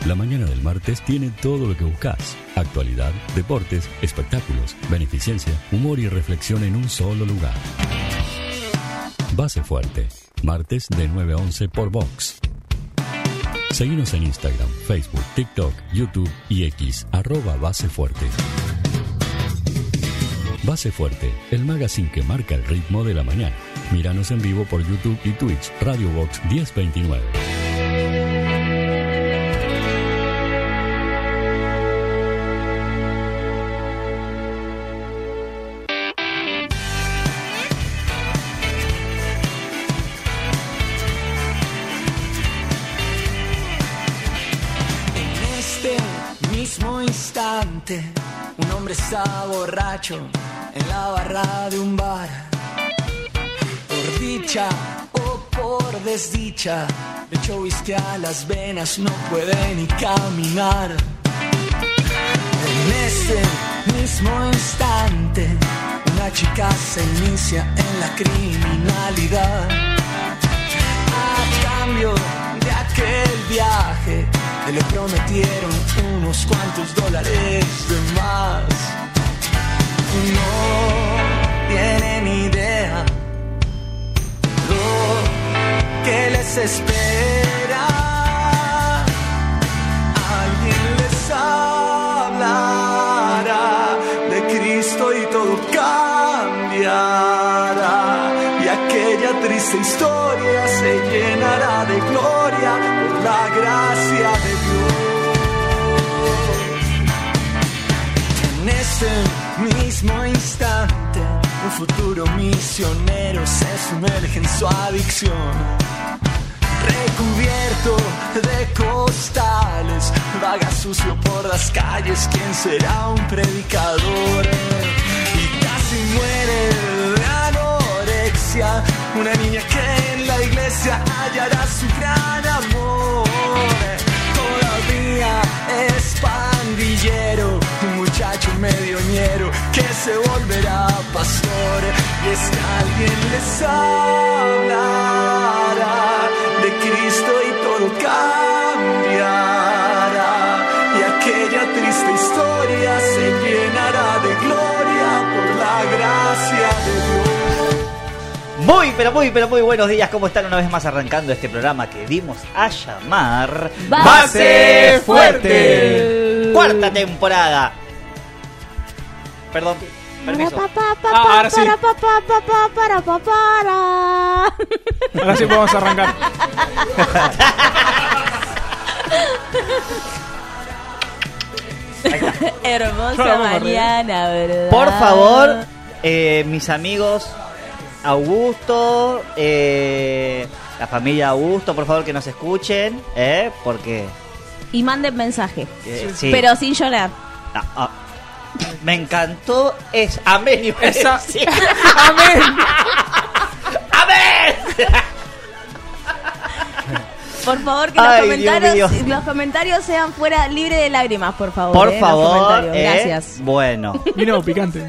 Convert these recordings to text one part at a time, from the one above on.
La mañana del martes tiene todo lo que buscas. Actualidad, deportes, espectáculos, beneficencia, humor y reflexión en un solo lugar. Base Fuerte. Martes de 9 a 11 por Vox. Seguinos en Instagram, Facebook, TikTok, YouTube y X, @Base Fuerte. Base Fuerte, el magazine que marca el ritmo de la mañana. Míranos en vivo por YouTube y Twitch, Radio Vox 1029. Un hombre está borracho en la barra de un bar. Por dicha o por desdicha, le echó whisky a las venas, no puede ni caminar. En este mismo instante, una chica se inicia en la criminalidad. A cambio de aquel viaje, le prometieron unos cuantos dólares de más. No tienen idea lo que les espera. Alguien les hablará de Cristo y todo cambiará. Y aquella triste historia se llenará de gloria por la gracia de Dios. En ese mismo instante, un futuro misionero se sumerge en su adicción. Recubierto de costales, vaga sucio por las calles. ¿Quién será un predicador? Y casi muere de anorexia, una niña que en la iglesia hallará su gran amor. Todavía es pandillero, un muchacho medioñero que se volverá pastor. Y es que alguien les hablará de Cristo y todo cambiará. Y aquella triste historia se llenará de gloria por la gracia de Dios. Muy buenos días, ¿cómo están? Una vez más arrancando este programa que dimos a llamar Base Fuerte. Cuarta temporada. Perdón, permiso. Ahora sí. Ahora sí podemos arrancar. Hermosa mañana, ¿verdad? Por favor, mis amigos Augusto, la familia Augusto, por favor que nos escuchen, porque y manden mensaje, sí. Pero sin llorar. Me encantó, es amén. Esa... Sí. Amén. Amén. Por favor que los comentarios sean fuera libre de lágrimas, por favor. Por favor, gracias. Bueno. Vino picante.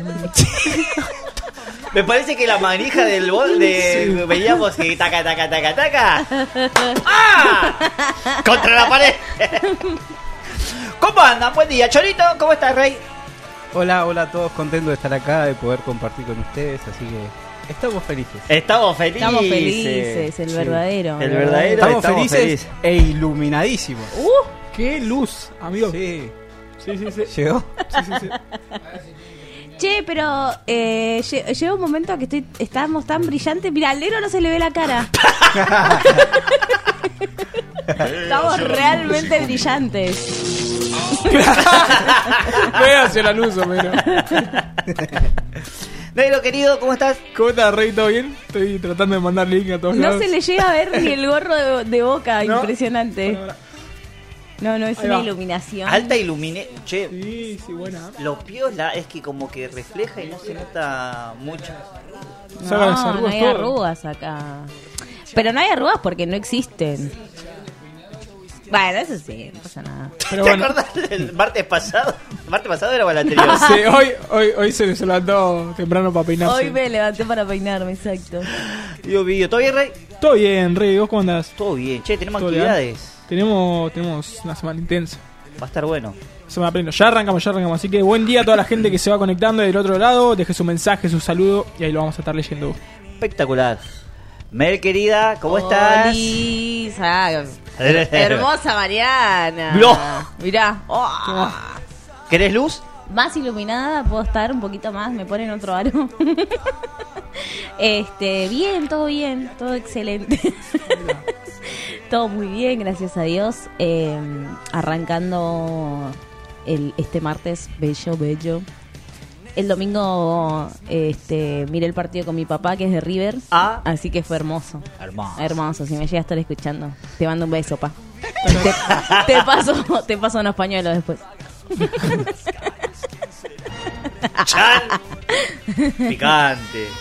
Me parece que la manija del bol de... Sí. Veíamos que taca. ¡Ah! Contra la pared. ¿Cómo andan? Buen día, Chorito. ¿Cómo estás, Rey? Hola a todos. Contento de estar acá, de poder compartir con ustedes. Así que estamos felices. Estamos felices, el verdadero. El verdadero. Estamos felices e iluminadísimos. ¡Qué luz, amigo! Sí. ¿Llegó? Sí. Che, pero llega un momento que estamos tan brillantes. Mira, al negro no se le ve la cara. Estamos realmente brillantes. Ve hacia la luz, Homero. Negro querido, ¿cómo estás? ¿Cómo estás, Rey? ¿Todo bien? Estoy tratando de mandar link a todos lados. No se le llega a ver ni el gorro de Boca, ¿no? Impresionante. No, es una iluminación. Alta iluminación. Che, sí, buena. Lo piola es que como que refleja y no se nota mucho. No hay arrugas acá. Pero no hay arrugas porque no existen. Bueno, eso sí, no pasa nada. Pero ¿te acordás del martes pasado? ¿El martes pasado era o el anterior? Sí, hoy se levantó temprano para peinarse. Hoy me levanté para peinarme, exacto. Dios mío, ¿todo bien, Rey? Todo bien, Rey, ¿vos cómo andás? Todo bien. Che, tenemos ¿Todo actividades. Tenemos una semana intensa. Va a estar bueno. Semana plena. Ya arrancamos. Así que buen día a toda la gente que se va conectando del otro lado. Deje su mensaje, su saludo y ahí lo vamos a estar leyendo. Espectacular. Mel, querida, ¿cómo estás? Lisa. Hermosa Mariana. No. Mirá. Oh. ¿Querés luz? Más iluminada puedo estar, un poquito más, me ponen otro aro. Bien, todo excelente. Todo muy bien, gracias a Dios. Arrancando este martes, bello. El domingo miré el partido con mi papá, que es de River. Así que fue hermoso. Hermoso, si me llega a estar escuchando. Te mando un beso, pa. te paso unos pañuelos después. Chan. Picante.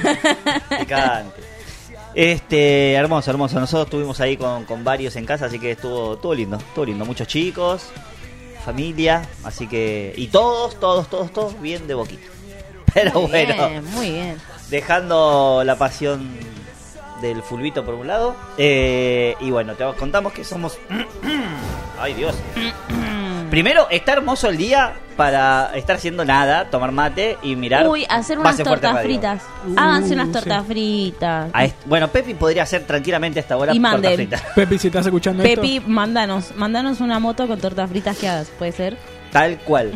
Hermoso. Nosotros estuvimos ahí con varios en casa, así que estuvo lindo. Muchos chicos, familia, así que... Y todos bien de boquita. Pero muy bien, bueno, muy bien. Dejando la pasión del fulbito por un lado. Y bueno, te contamos que somos... Ay, Dios. Primero, está hermoso el día para estar haciendo nada, tomar mate y mirar. Hacer unas Base Fuerte tortas Radio. fritas. Háganse unas tortas fritas. Bueno, Pepi podría hacer tranquilamente a esta hora Y tortas manden. fritas. Pepi, si estás escuchando Pepi, esto. mándanos una moto con tortas fritas que hagas, ¿puede ser? Tal cual.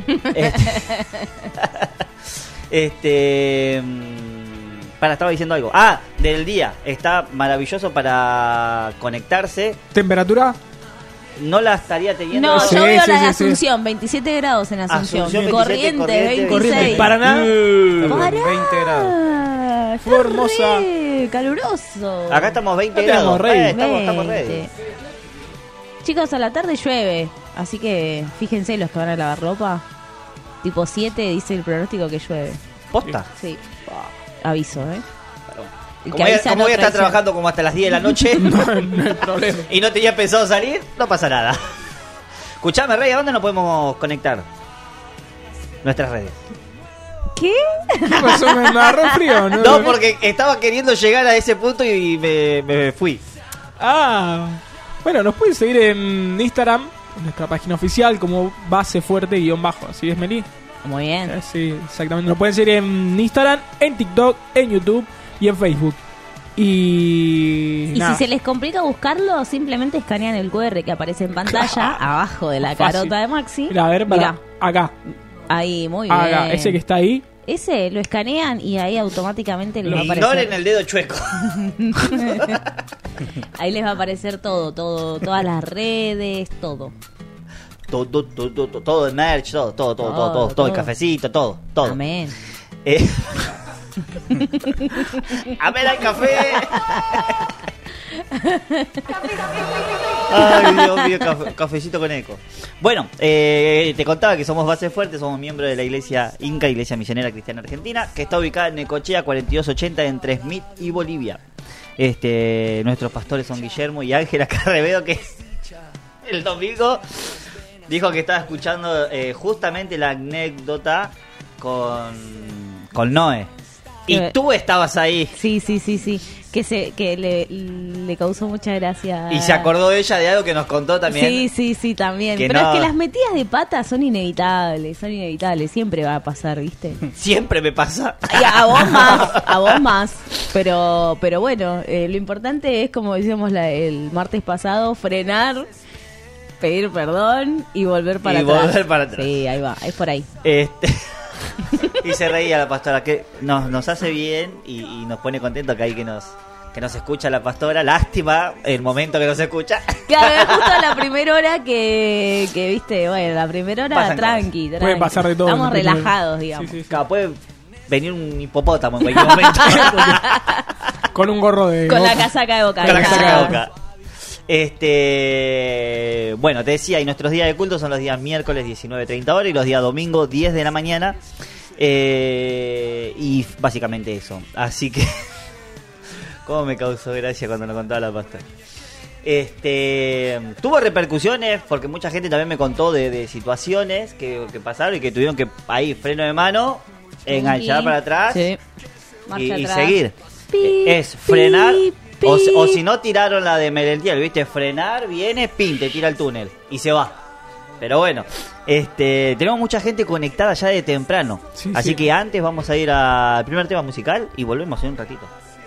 Estaba diciendo algo. Del día. Está maravilloso para conectarse. ¿Temperatura? No la estaría teniendo. No, Sí, yo veo sí, la de sí, Asunción, 27 grados en Asunción. Asunción, 27, Corrientes, Corrientes. 26. Paraná. Pará. 20 grados. Está hermosa. re caluroso. Acá estamos 20 Acá estamos grados. ready. Estamos ready. 20. Chicos, a la tarde llueve, así que fíjense los que van a lavar ropa. Tipo 7 dice el pronóstico que llueve. ¿Posta? Sí. Aviso, El Como que avisa no voy a estar traiciona. trabajando como hasta las 10 de la noche No hay problema. y no tenía pensado salir, no pasa nada. Escuchame, Rey, ¿a dónde nos podemos conectar? Nuestras redes. ¿Qué? ¿Qué pasó? ¿Me agarró frío? No, porque estaba queriendo llegar a ese punto y me fui. Bueno, nos pueden seguir en Instagram, en nuestra página oficial, como Base Fuerte _. ¿Así es, Meli? Muy bien. Sí, exactamente. Nos pueden seguir en Instagram, en TikTok, en YouTube y en Facebook. Y Y nada. si se les complica buscarlo, simplemente escanean el QR que aparece en pantalla, abajo de la Fácil. carota de Maxi. Mira, a ver, Mirá. acá. Ahí, muy bien. Acá, ese que está ahí. Ese lo escanean y ahí automáticamente les va a aparecer. Ignoren el dedo chueco. Ahí les va a aparecer todo, todas las redes, todo. Todo el merch, todo el cafecito, todo. Amén. Amén al café. Ay, Dios mío, cafecito con eco. Bueno, te contaba que somos Base Fuerte, somos miembros de la iglesia Inca, Iglesia Misionera Cristiana Argentina, que está ubicada en Necochea 4280 entre Smith y Bolivia. Nuestros pastores son Guillermo y Ángela Carrevedo, que el domingo dijo que estaba escuchando justamente la anécdota con Noé. Y tú estabas ahí. Sí. Que le causó mucha gracia. Y se acordó ella de algo que nos contó también. Sí, también. Que Pero no. es que las metidas de pata son inevitables. Siempre va a pasar, ¿viste? Siempre me pasa. Y a vos más. Pero bueno, lo importante es, como decíamos el martes pasado, frenar, pedir perdón y volver para atrás. Sí, ahí va, es por ahí. Y se reía la pastora, que nos hace bien y nos pone contento que hay que nos escucha la pastora. Lástima el momento que nos escucha. Claro, es justo la primera hora que viste, bueno, la primera hora Pasan tranqui. Puede pasar de todo. Estamos ¿no? relajados, digamos. Sí. Claro, puede venir un hipopótamo en cualquier momento. Con un gorro de Con Boca. la casaca de Boca. Con la casaca de Boca. Boca. Bueno, te decía, y nuestros días de culto son los días miércoles 19:30 horas y los días domingo 10 de la mañana. Y básicamente eso. Así que cómo me causó gracia cuando lo contaba la pastora. Tuvo repercusiones porque mucha gente también me contó de situaciones que pasaron y que tuvieron que ahí freno de mano, enganchar para atrás, Sí. Marcha y atrás. seguir. Pi, Es frenar, pi, O si no, tiraron la de Merentiel, ¿viste? Frenar, viene, pin, te tira el túnel y se va. Pero bueno, tenemos mucha gente conectada ya de temprano. Sí, así que antes vamos a ir al primer tema musical y volvemos en un ratito.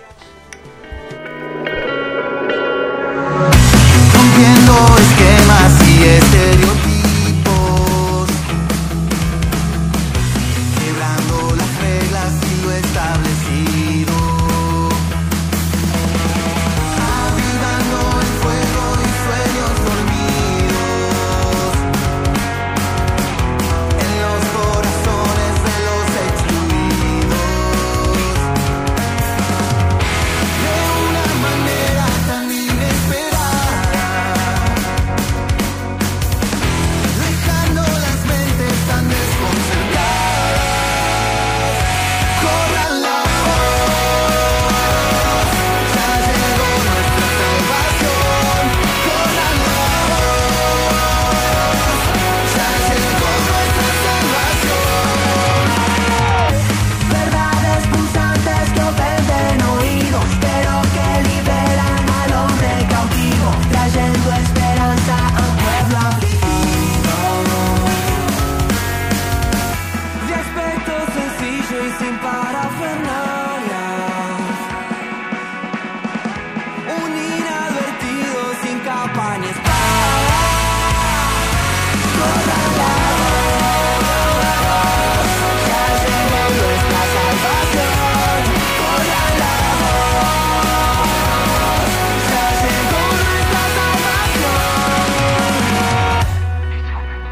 Rompiendo esquemas y estereotipos, quebrando las reglas y lo establecido, avivando el fuego y sueños dormidos en los corazones de los excluidos, de una manera tan inesperada, dejando las mentes tan desconcertadas. Corran la voz, ya llegó nuestra salvación. Corran la voz, ya llegó nuestra salvación. Verdades punzantes que ofenden oídos, pero que liberan al hombre cautivo, trayendo esperanza a un pueblo afligido. De aspecto sencillo y sin parafernalias, un inadvertido sin capa ni espada. Corran la voz, ya llegó nuestra salvación. Corran la voz, ya llegó nuestra salvación.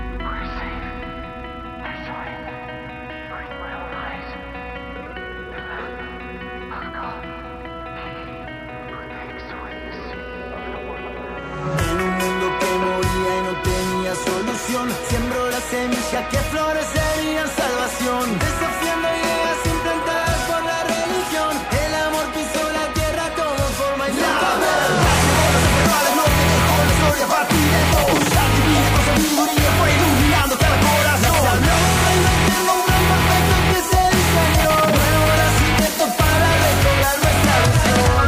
En un mundo que moría y no tenía solución, siembro la semilla que florecería en salvación. Desafiando ideas implantadas por la religión, el amor pisó la tierra como forma y la verdad. No te dejó la historia partir de vos, la divina con sabiduría fue iluminando cada corazón. Se habló del eterno, un gran perfecto que se diseñó, nuevo nacimiento para recobrar nuestra visión.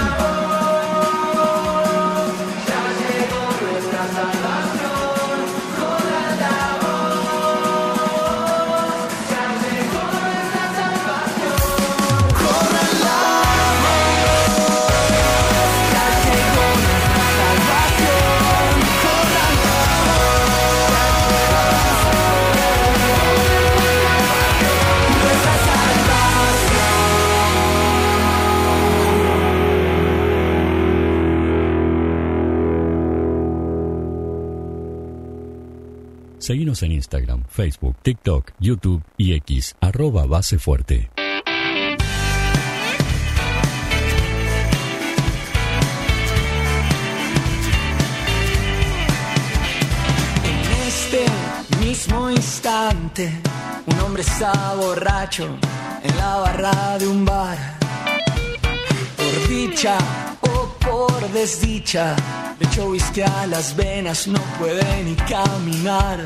Ya llegó nuestra salvación. Corran la voz, ya llegó nuestra salvación. Corran la voz, ya llegó nuestra salvación. Corran la voz, nuestra Seguinos en Instagram, Facebook, TikTok, YouTube y X, @basefuerte. En este mismo instante, un hombre está borracho en la barra de un bar. Por dicha o por desdicha, le echó whisky a las venas, no puede ni caminar.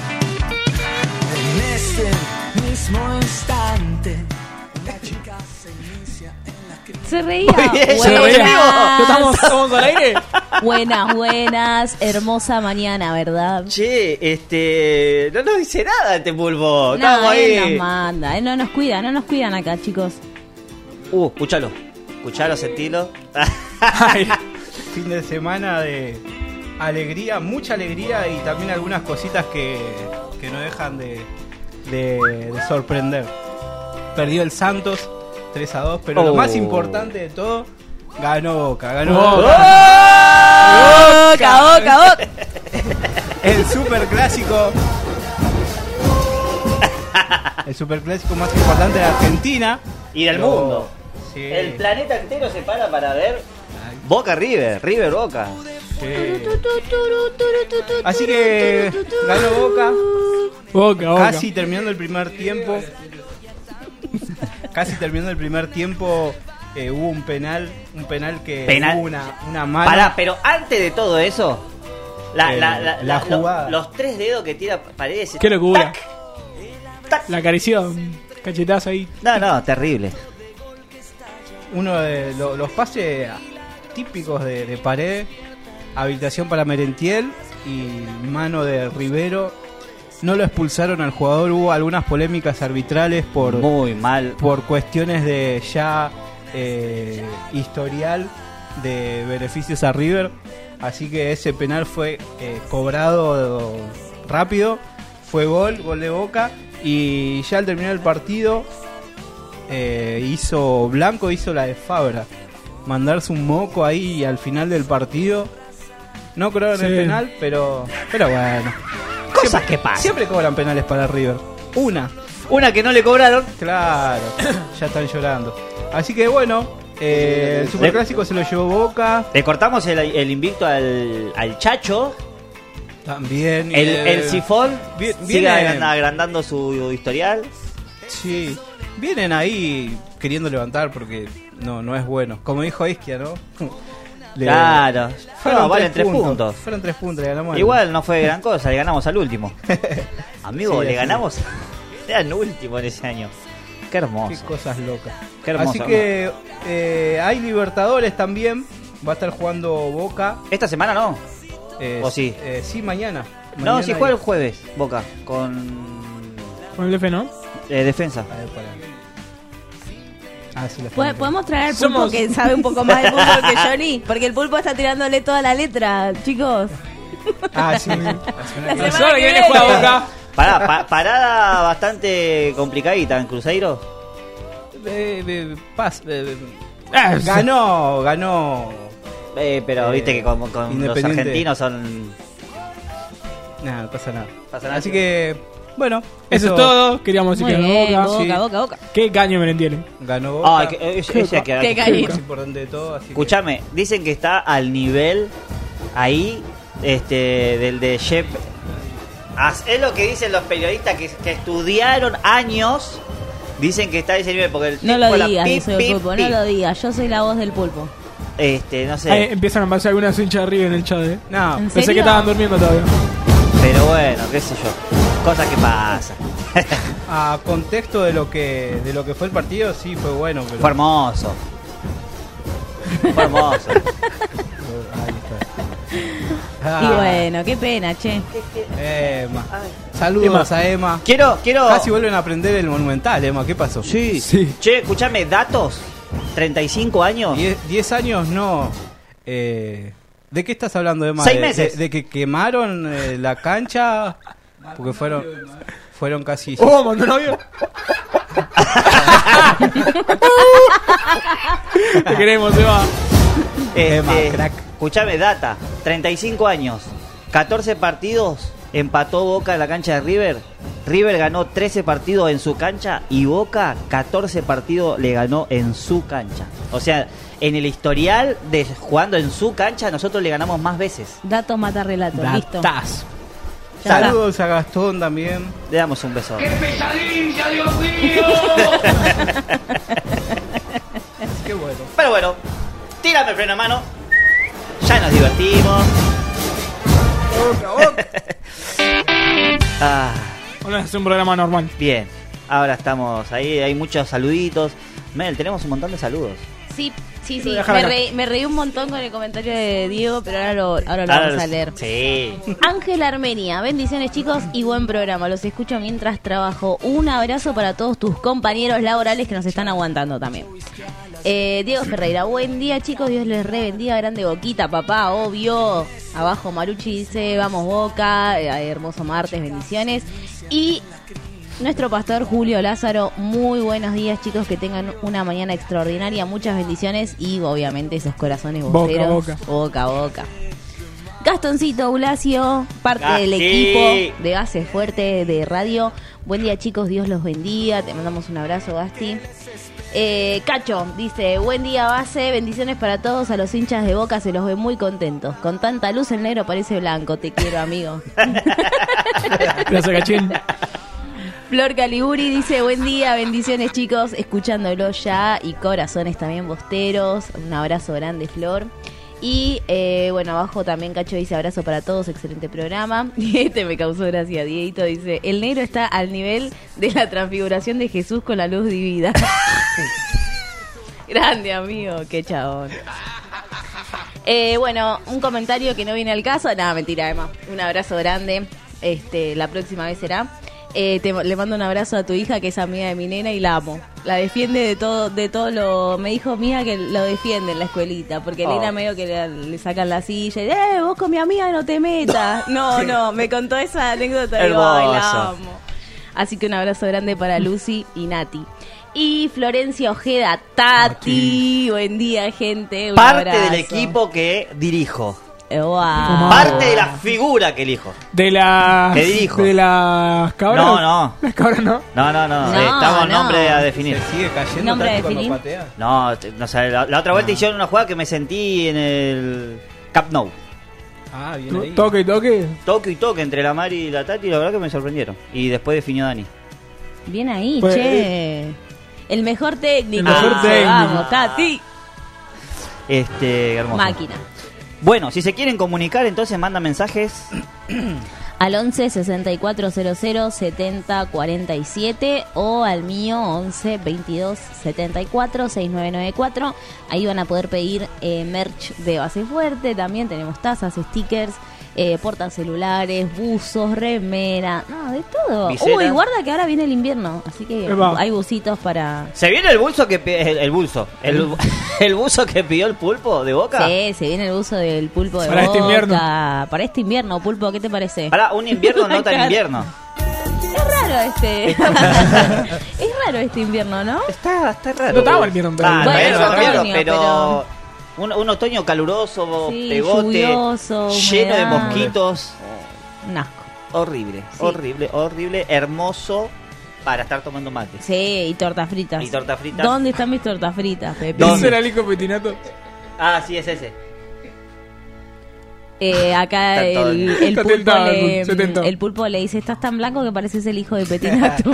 En este mismo instante, la chica se inicia en la crisis. Se reía. Se reía. ¿Estamos al aire? Buenas, hermosa mañana, ¿verdad? Che, no nos dice nada este pulpo. No, Estamos él ahí. nos manda, él no nos cuidan acá, chicos. Escuchalo, sentilo. Ay, Fin de semana de alegría, mucha alegría y también algunas cositas que no dejan de sorprender. Perdió el Santos 3-2, pero lo más importante de todo, ganó Boca. Boca. El superclásico. El superclásico más importante de Argentina Y del mundo. Sí. El planeta entero se para ver Boca River Boca. Sí. Así que ganó Boca. Casi terminando el primer tiempo. Hubo un penal que hubo una mano. Pará, pero antes de todo eso, la jugada. los 3 dedos que tira Paredes. Qué locura. Tac. La acarició, un cachetazo ahí. No, terrible. Uno de los pases típicos de Paredes, habilitación para Merentiel y mano de Rivero. No lo expulsaron al jugador, hubo algunas polémicas arbitrales muy mal por cuestiones de ya historial de beneficios a River, así que ese penal fue cobrado rápido, fue gol de Boca, y ya al terminar el partido Blanco hizo la de Fabra, mandarse un moco ahí al final del partido. No cobraron el penal, pero bueno, cosas que pasan. Siempre cobran penales para River. Una que no le cobraron. Claro, ya están llorando. Así que bueno, el Superclásico se lo llevó Boca. Le cortamos el invicto al Chacho. También. El Sifón sigue agrandando su historial. Sí, vienen ahí queriendo levantar porque no es bueno. Como dijo Isquia, ¿no? Claro, valen 3 puntos. Fueron 3 puntos, le ganamos. Igual no fue gran cosa, le ganamos al último. Amigo, sí, le ganamos. Era el último en ese año. Qué hermoso. Qué cosas locas. Qué hermoso. Así que hay Libertadores también. Va a estar jugando Boca. ¿Esta semana no? ¿O sí? Sí, mañana. No, si juega el jueves, Boca. Con el DF, ¿no? Defensa. Sí, ¿Podemos traer al Pulpo que sabe un poco más de fútbol que Johnny? Porque el Pulpo está tirándole toda la letra, chicos. Sí. La semana que viene juega Boca. Parada bastante complicadita en Cruzeiro. Ganó. Pero viste que con los argentinos son... No pasa nada. Así que, bueno. Eso es todo. Queríamos decir que ganó Boca. Qué caño Merentiel. Ganó Boca. Qué caño. Es importante de todo. Escuchame, dicen que está al nivel ahí del de Shep. Es lo que dicen los periodistas que estudiaron años. Dicen que está a ese nivel porque el no lo digas, yo soy el Pulpo, no lo digas. Yo soy la voz del Pulpo. No sé. Empiezan a pasar algunas hinchas de arriba en el chat. No, pensé que estaban durmiendo todavía. Pero bueno, qué sé yo. Cosas que pasan. A contexto de lo que fue el partido, sí fue bueno. Pero... Fue hermoso. Fue hermoso. Y bueno, qué pena, che. Emma. Saludos a Emma. Quiero. Casi vuelven a aprender el Monumental, Emma. ¿Qué pasó? Sí. Che, escuchame, datos. 35 años. 10 años no. ¿De qué estás hablando, Emma? 6 meses. De que quemaron la cancha. Porque fueron casi... mandó novio. Te queremos, Emma. Emma, crack. Escuchame, data. 35 años. 14 partidos empató Boca en la cancha de River. River ganó 13 partidos en su cancha y Boca 14 partidos le ganó en su cancha. O sea, en el historial de jugando en su cancha nosotros le ganamos más veces. Datos mata relatos, listo. Saludos a Gastón también. Le damos un beso. ¡Qué pesadilla, Dios mío! Qué bueno. Pero bueno, tírame el freno a mano. Ya nos divertimos. Bueno, es un programa normal. Bien, ahora estamos ahí, hay muchos saluditos. Mel, tenemos un montón de saludos. Sí. Me reí un montón con el comentario de Diego, pero ahora lo vamos a leer. Sí. Ángel Armenia, bendiciones chicos y buen programa. Los escucho mientras trabajo. Un abrazo para todos tus compañeros laborales que nos están aguantando también. Diego Ferreira, buen día chicos, Dios les bendiga, grande Boquita, papá, obvio. Abajo Maruchi dice, vamos Boca, hermoso martes, bendiciones. Y nuestro pastor Julio Lázaro, muy buenos días chicos, que tengan una mañana extraordinaria, muchas bendiciones y obviamente esos corazones boceros. Boca. Gastoncito Blasio, parte del equipo de Gases Fuerte de Radio. Buen día chicos, Dios los bendiga, te mandamos un abrazo Gasti. Cacho dice, buen día Base, bendiciones para todos, a los hinchas de Boca se los ve muy contentos. Con tanta luz el negro parece blanco, te quiero amigo. Gracias Cachín. Flor Caliburi dice, buen día, bendiciones chicos, escuchándolo ya y corazones también bosteros. Un abrazo grande Flor. Y bueno, abajo también Cacho dice, abrazo para todos, excelente programa. Y me causó gracia, Dieguito dice, el negro está al nivel de la transfiguración de Jesús con la luz divina. Grande amigo, qué chabón. Bueno, un comentario que no viene al caso. Nada, mentira, Emma. Un abrazo grande. La próxima vez será. Le mando un abrazo a tu hija, que es amiga de mi nena, y la amo. La defiende de todo lo... Me dijo mía que lo defiende en la escuelita, porque Lina medio que le sacan la silla y vos con mi amiga no te metas. No, me contó esa anécdota y digo, ay, la amo. Así que un abrazo grande para Lucy y Nati. Y Florencia Ojeda, Tati. Buen día, gente. Un parte abrazo. del equipo que dirijo. Wow. Parte de la figura que elijo. De la... Que dirijo. ¿De las cabras? No. ¿Las cabras no? No. Estamos nombre a definir. ¿Se sigue cayendo ¿Nombre Tati a cuando definir? patea? No sé, la otra vuelta hicieron una jugada que me sentí en el Camp Nou. Ah, bien ahí. Toque. Toque y toque entre la Mari y la Tati, la verdad que me sorprendieron. Y después definió Dani. Bien ahí, Pues, che. El mejor técnico. El mejor técnico. Vamos, Tati. Hermoso. Máquina. Bueno, si se quieren comunicar, entonces mandan mensajes. Al 11 6400 70 47 o al mío 11 22 74 6994. Ahí van a poder pedir merch de Base Fuerte. También tenemos tazas, stickers, portacelulares, buzos, remera, no, de todo. Visera. Uy, guarda que ahora viene el invierno, así que Epa. hay buzitos para... ¿Se viene el buzo que el buzo que pidió el Pulpo de Boca? Sí, se viene el buzo del Pulpo de Para Boca. este invierno. Para este invierno, Pulpo, ¿qué te parece? Para un invierno no tan Claro. invierno. Es raro es raro este invierno, ¿no? Está raro. No estaba el invierno, pero... Ah, Bueno, no es era invierno, otoño, pero un otoño caluroso, Sí, pegote, lluvioso, lleno de humedad. mosquitos. Un asco. Horrible, Sí. horrible, hermoso para estar tomando mate. Sí, y tortas fritas. Y tortas fritas. ¿Dónde están mis tortas fritas, Pepe? ¿Dónde? ¿Ese era el hijo Petinato? Ah, sí, es ese. Acá Está todo el Está pulpo tentado, se tentó. el pulpo le dice, estás tan blanco que pareces el hijo de Petinato.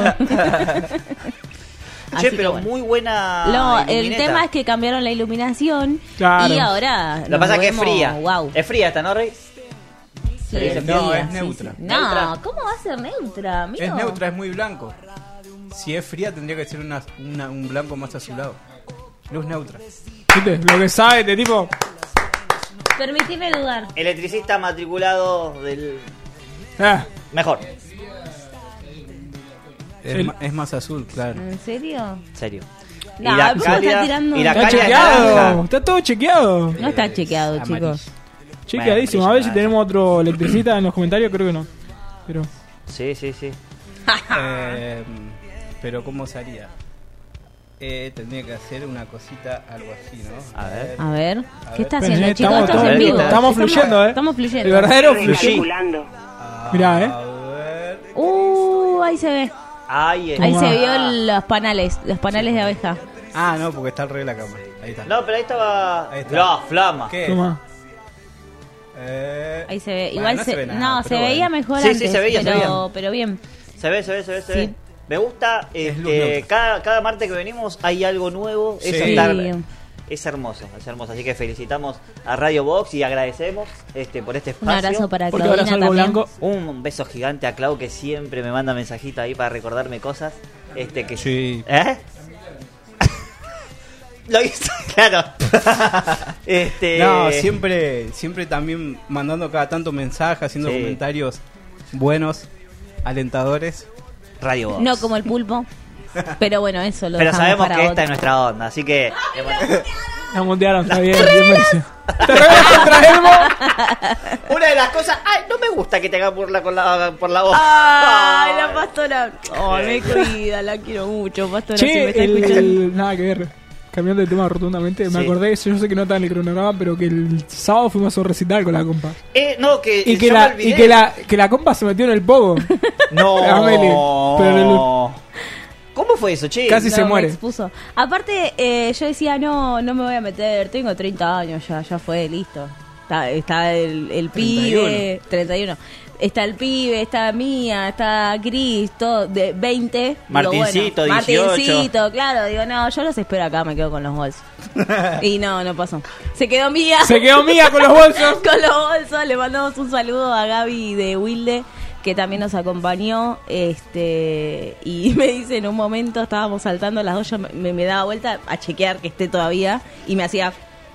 Así Che, que pero bueno. muy buena. No, el ilumineta. tema es que cambiaron la iluminación. Claro. Y ahora Lo que pasa es que es fría. Wow. Es fría esta, ¿no, Rey? Sí, dice no, fría, es sí, neutra. sí. No, ¿Neutra? ¿cómo va a ser neutra? Amigo? Es neutra, es muy blanco. Si es fría tendría que ser un blanco más azulado. Luz neutra. ¿Viste? Lo que sabe este tipo... Permitime dudar. Electricista matriculado del. Ah, Mejor. Es más azul, claro. ¿En serio? En serio. No, Y la pero cálida- está tirando- y la está cálida chequeado. naranja. Está todo chequeado. No está chequeado, Amarillo. chicos. Chequeadísimo. Bueno, A ver si amarillo, tenemos otro electricista en los comentarios. Creo que no. Pero... Sí. Pero ¿cómo sería? Tendría que hacer una cosita, algo así, ¿no? A ver. A ver, ¿qué está Pero, haciendo, chicos? estamos- Esto es en vivo. estamos fluyendo, Estamos fluyendo. El verdadero fluye. Manipulando. Mirá, A ver. Ahí se ve. Ahí Ahí está. se vio los panales de abeja. Ah, no, porque está al revés la cámara. Ahí está. No, pero ahí estaba. Ahí está. No, flama. ¿Qué? Toma. Ahí se ve. Bueno, Igual no se, se ve nada, no, pero se veía bueno. mejor Sí, sí, antes, se veía, pero bien. Se ve. Sí. Me gusta. Es luz neutra. Cada martes que venimos hay algo nuevo. Sí. Eso Sí. es hermoso. Así que felicitamos a Radio Box y agradecemos por este Un espacio. abrazo para Porque ahora Claudina salgo también. blanco. Un beso gigante a Clau, que siempre me manda mensajitos ahí para recordarme cosas. Que Sí. ¿Eh? Lo hizo, claro. No, siempre también mandando cada tanto mensajes, haciendo Sí. comentarios buenos, alentadores. Radio Box. No como el pulpo. Pero bueno, eso lo Pero dejamos sabemos para que esta otro. es nuestra onda, así que La mundiaron, está bien merecido. Te revelas contra Elmo. una de las cosas, ay, no me gusta que te haga burla por la voz. Ay, la pastora. Ay, me cuida, la quiero mucho, pastora. si me Che, está escuchando. nada que ver. Cambiando de tema rotundamente, me Sí. acordé, yo sé que no está en el cronograma, pero que el sábado fuimos a un recital con la compa. No, que Y que yo me la, olvidé. y que la compa se metió en el pogo. No. Ameli, pero ¿Cómo fue eso, che? Casi se me muere. expuso. Aparte, yo decía, no me voy a meter, tengo 30 años ya fue, listo. Está el pibe, 31. Está el pibe, está Mía, está Cris, todo de 20. Digo, Martincito, bueno, 18. Martincito, claro. Digo, no, yo los espero acá, me quedo con los bolsos. Y no pasó. Se quedó Mía. se quedó Mía con los bolsos. Con los bolsos. Le mandamos un saludo a Gaby de Wilde, que también nos acompañó. Y me dice, en un momento estábamos saltando las dos, yo me daba vuelta a chequear que esté todavía, y me hacía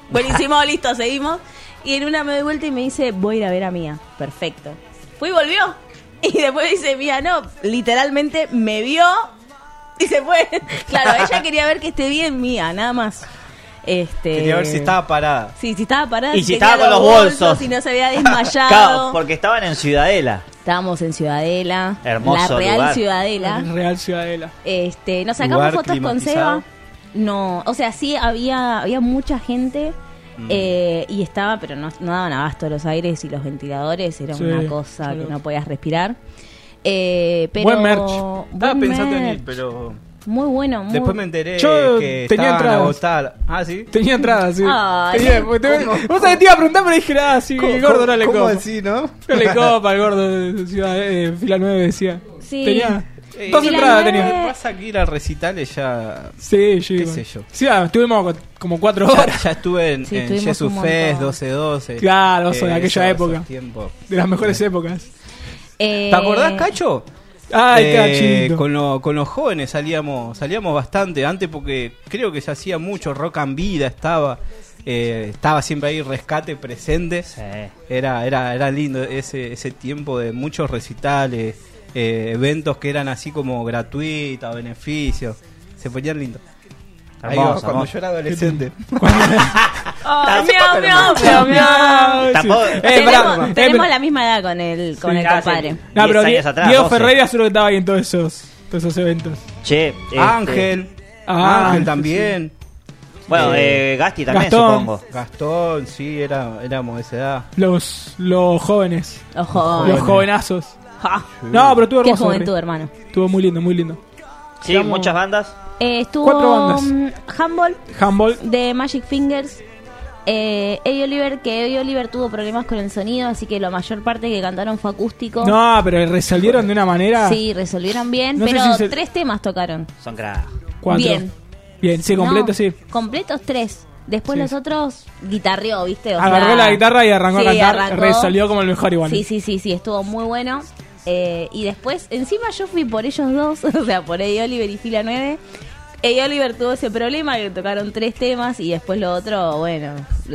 Buenísimo, listo, seguimos. Y en una me doy vuelta y me dice, voy a ir a ver a Mía. Perfecto. Fui y volvió. Y después dice, Mía, no, literalmente me vio y se fue. Claro, ella quería ver que esté bien Mía, nada más. Quería ver si estaba parada. Sí, si estaba parada. Y si estaba con los bolsos. Si no se había desmayado. Claro, porque estaban en Ciudadela. Estábamos en Ciudadela. Hermoso la Real lugar. Ciudadela. Real Ciudadela. Nos sacamos Lugar fotos con climatizado. Seba. No, o sea, sí había mucha gente. Y estaba, pero no daban abasto los aires y los ventiladores. Era Sí, una cosa claro. que no podías respirar. Pero Buen merch. Estaba buen pensando en ir, merch. pero Muy bueno. después me enteré Yo que tenía estaban entradas. agotadas. Ah, ¿sí? Tenía entrada, sí. Ay, Tenía, vos sabés que te iba a preguntar, pero dije, sí, el gordo no le ¿Cómo copa. así, no? No le copa al gordo de Ciudad, Fila 9 decía. Sí. Tenía Eh, dos Fila entradas 9. tenía. Pasa que ir a recitales ya... Sí, yo ¿Qué iba. sé yo? Sí, estuvimos como 4 horas. Ya estuve en Sí, estuvimos Jesus un Fest montón. 12-12. Claro, de aquella época. Tiempos. De las mejores épocas. ¿Te acordás, Cacho? Ay, cachito. Con los jóvenes salíamos bastante antes porque creo que se hacía mucho. Rock and Vida estaba siempre ahí, Rescate presente. Sí. Era lindo ese tiempo de muchos recitales, eventos que eran así como gratuitos, beneficios. Se ponían lindos. Ahí Hermoso, va, cuando hermoso. yo era adolescente. Ay, miau. Tampoco. Tenemos la misma edad con el compadre. No, 10 pero años atrás, Diego 12. Ferreira seguro que estaba ahí en todos esos eventos. Che, Ángel Ángel, también. Bueno, Gasti también, Gastón. supongo. Gastón, sí, éramos de esa edad. Los jóvenes. Ojo. Los jovenazos. Ja. No, pero estuvo Qué hermoso. juventud, Henry. hermano. Estuvo muy lindo, muy lindo. Sí, Digamos- muchas bandas. Estuvo 4 bandas. Humble Humboldt. de Magic Fingers. Eddie Oliver, que Eddie Oliver tuvo problemas con el sonido, así que la mayor parte que cantaron fue acústico. No, pero resolvieron de una manera. Sí, resolvieron bien, No sé pero si se- 3 temas tocaron. Son cracks. 4. Bien. Bien, sí, completo, No, sí. Completos 3. Después Sí. los otros guitarreó, ¿viste? O Agarró sea, la guitarra y arrancó sí, a cantar. arrancó. Resolvió como el mejor igual. Sí, estuvo muy bueno. Y después, encima yo fui por ellos dos, o sea, por Eddie Oliver y Fila 9. Eddie Oliver tuvo ese problema que tocaron 3 temas y después lo otro, bueno,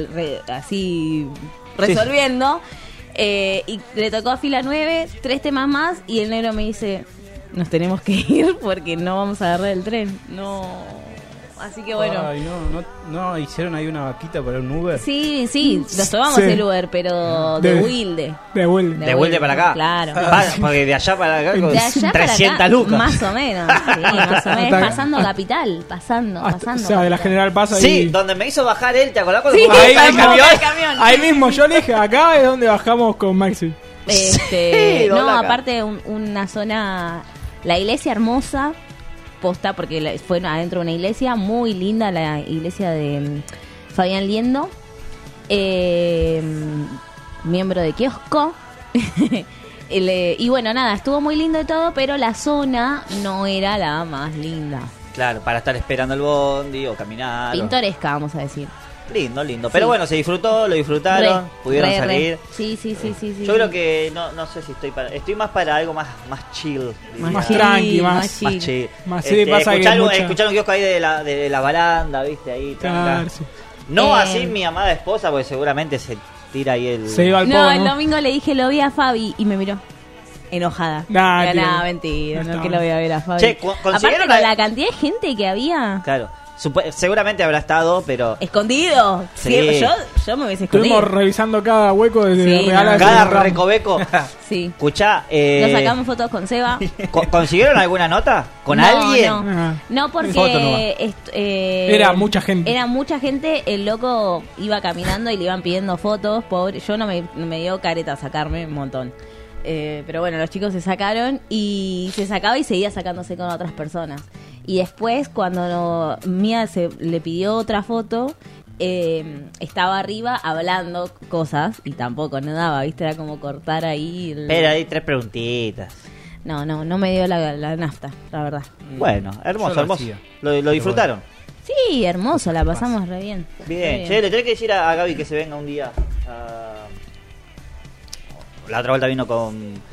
así resolviendo. Y le tocó a Fila 9 3 temas más y el negro me dice, nos tenemos que ir porque no vamos a agarrar el tren. No. Así que bueno. Ay, no, hicieron ahí una vaquita para un Uber. Sí, nos tomamos Sí. el Uber, pero de Wilde. De vuelta. De vuelta para acá. Claro. Porque de allá para acá con De allá 300 para acá, lucas. más o menos. Sí, más o menos. Hasta- Pasando Capital. Pasando. O sea, de la General Paz ahí. Sí, donde me hizo bajar él, ¿te acordás cuando Sí, fuimos ahí, en el pasamos camión? el camión. Ahí mismo yo le dije, acá es donde bajamos con Maxi. Sí, No, doble acá. aparte una zona, la iglesia hermosa, posta, porque fue adentro de una iglesia muy linda, la iglesia de Fabián Liendo, miembro de Kiosco. Y bueno, nada, estuvo muy lindo y todo, pero la zona no era la más linda. Claro, para estar esperando el bondi o caminar. Pintoresca, vamos a decir. Lindo. Pero Sí. bueno, se disfrutó, lo disfrutaron, pudieron salir. Sí. Yo creo que no sé si estoy más para algo más chill. diría. Más tranqui, más chill. Más sí, pasa que Escuchar un kiosco ahí de la baranda, viste, ahí. Claro, tranca. sí. No así mi amada esposa, porque seguramente se tira ahí el... Se iba al No, pogo, el ¿no? domingo le dije, lo vi a Fabi y me miró. Enojada. Nah, Digo, tío. nah, mentira, No no está que lo voy a ver a Fabi. Che, Aparte ¿consiguieron con la- la cantidad de gente que había Claro. Seguramente habrá estado, pero... escondido. Sí. Yo me hubiese escondido. Estuvimos revisando cada hueco de Sí, Real no. a Cada Ramos. recoveco. Sí. Escuchá, Nos sacamos fotos con Seba. ¿consiguieron alguna nota? ¿Con No, alguien? no. Ah. No, Foto nomás. porque Era mucha gente. Era mucha gente. El loco iba caminando y le iban pidiendo fotos. Pobre, yo no me dio careta sacarme un montón. Pero bueno, los chicos se sacaron y se sacaba y seguía sacándose con otras personas. Y después, cuando Mía le pidió otra foto, estaba arriba hablando cosas y tampoco no daba, ¿viste? Era como cortar ahí. Pero hay 3 preguntitas. No me dio la nafta, la verdad. Bueno, Yo hermoso, lo hermoso. hacía. Lo disfrutaron. Sí, hermoso, la pasamos re bien. Bien. Re Che, le tenés que decir a Gaby que se venga un día. La otra vuelta vino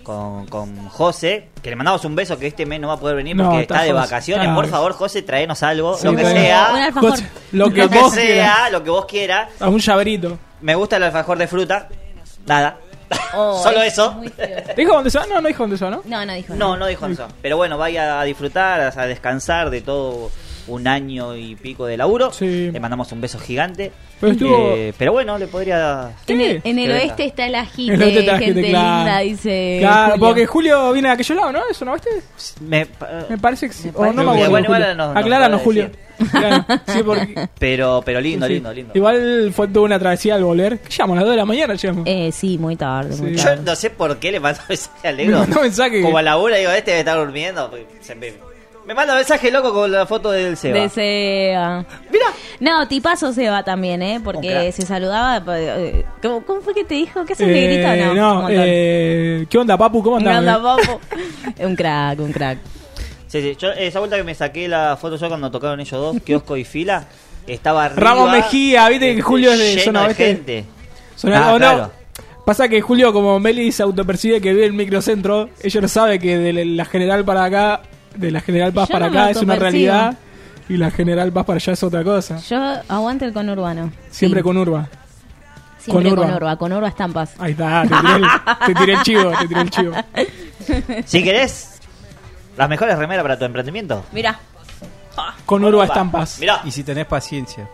con José, que le mandamos un beso, que este mes no va a poder venir porque está de vacaciones. Por favor, José, traenos algo, Sí, lo que bueno. sea. Un alfajor. José, lo que Lo que vos sea, quieras. lo que vos quieras. A un llaverito. Me gusta el alfajor de fruta. Nada. Oh, Solo es eso. muy feo. ¿Dijo dónde se va? No dijo dónde se va, ¿no? No, no dijo. No dijo eso. Pero bueno, vaya a disfrutar, a descansar de todo un año y pico de laburo. Sí. Le mandamos un beso gigante. Pero estuvo- Pero bueno, le podría... En el Que oeste está el ajite, El oeste está el ajite, gente claro. linda, dice. Claro, Julio. porque Julio viene de aquel lado, ¿no? ¿Eso no viste? Me parece que sí. Me O no me parece que- acuerdo. bueno, Julio. igual nos Acláranos, puede Julio. decir. Claro, sí, porque... Pero lindo, sí. lindo. Igual fue toda una travesía al volver. ¿Qué llamo? ¿A las 2 de la mañana llamo? Sí, muy tarde, muy Sí. Yo tarde. no sé por qué le mando mensaje a Me Negro. mandó mensaje. Como a la una, digo, este debe estar durmiendo. Me manda mensaje loco con la foto del Seba. De Seba. Mira. No, tipazo Seba también, Un porque crack. se saludaba. ¿Cómo fue que te dijo? ¿Que es un negrito o no? Un No, montón. ¿qué onda, papu? ¿Cómo Un andás? anda, papo. Un crack, un crack. Sí. Yo, esa vuelta que me saqué la foto yo cuando tocaron ellos dos, kiosco y fila, estaba arriba. Ramos Mejía, viste que Julio es de lleno zona oeste. gente. Zona- Ah, o no. claro. Pasa que Julio, como Meli se autopercibe que vive en el microcentro, ella no sabe que de la General para acá, de la General Paz Yo para no me acá es una autopercibo. realidad y la General Paz para allá es otra cosa. Yo aguante el conurbano. Siempre Sí, con Urba. siempre con Urba. con Urba estampas. Ahí está, te tiré el chivo. Si querés, las mejores remeras para tu emprendimiento. Mirá. Con Urba estampas. Mirá. Y si tenés paciencia.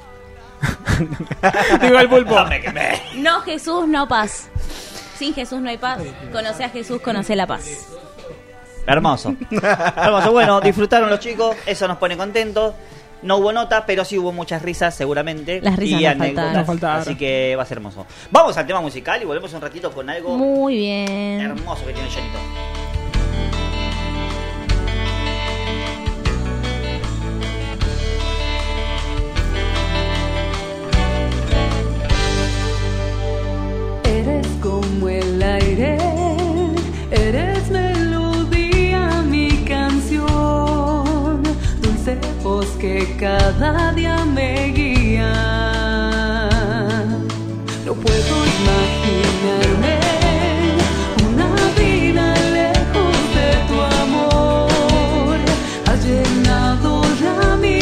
Digo el pulpo. Dame que me- No Jesús, no paz. Sin Jesús no hay paz. Conoce a Jesús, conoce la paz. Hermoso. Hermoso. Bueno, disfrutaron los chicos, eso nos pone contentos. No hubo nota, pero sí hubo muchas risas seguramente. Las risas y nos anécdotas. faltaron. Nos faltaron. Así que va a ser hermoso. Vamos al tema musical y volvemos un ratito con algo Muy bien. hermoso que tiene Janito. Eres como el aire, eres melodía, mi canción, dulce voz que cada día me guía. No puedo imaginarme una vida lejos de tu amor. Has llenado ya mi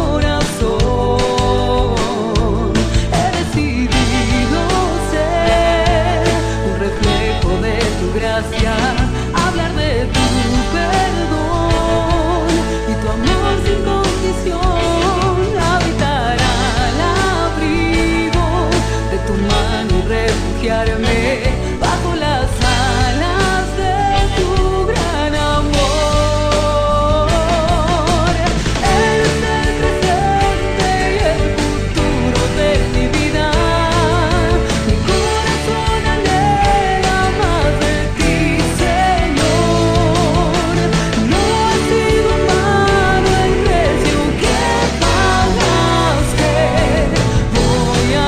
corazón. He decidido ser un reflejo de tu gracia, hablar de tu perdón y tu amor sin condición. Habitar al abrigo de tu mano y refugiarme bajo las alas de tu gran amor. Eres el presente y el futuro de mi vida. Mi corazón anhela más de ti, Señor. No ha sido en vano el precio que pagaste. Voy a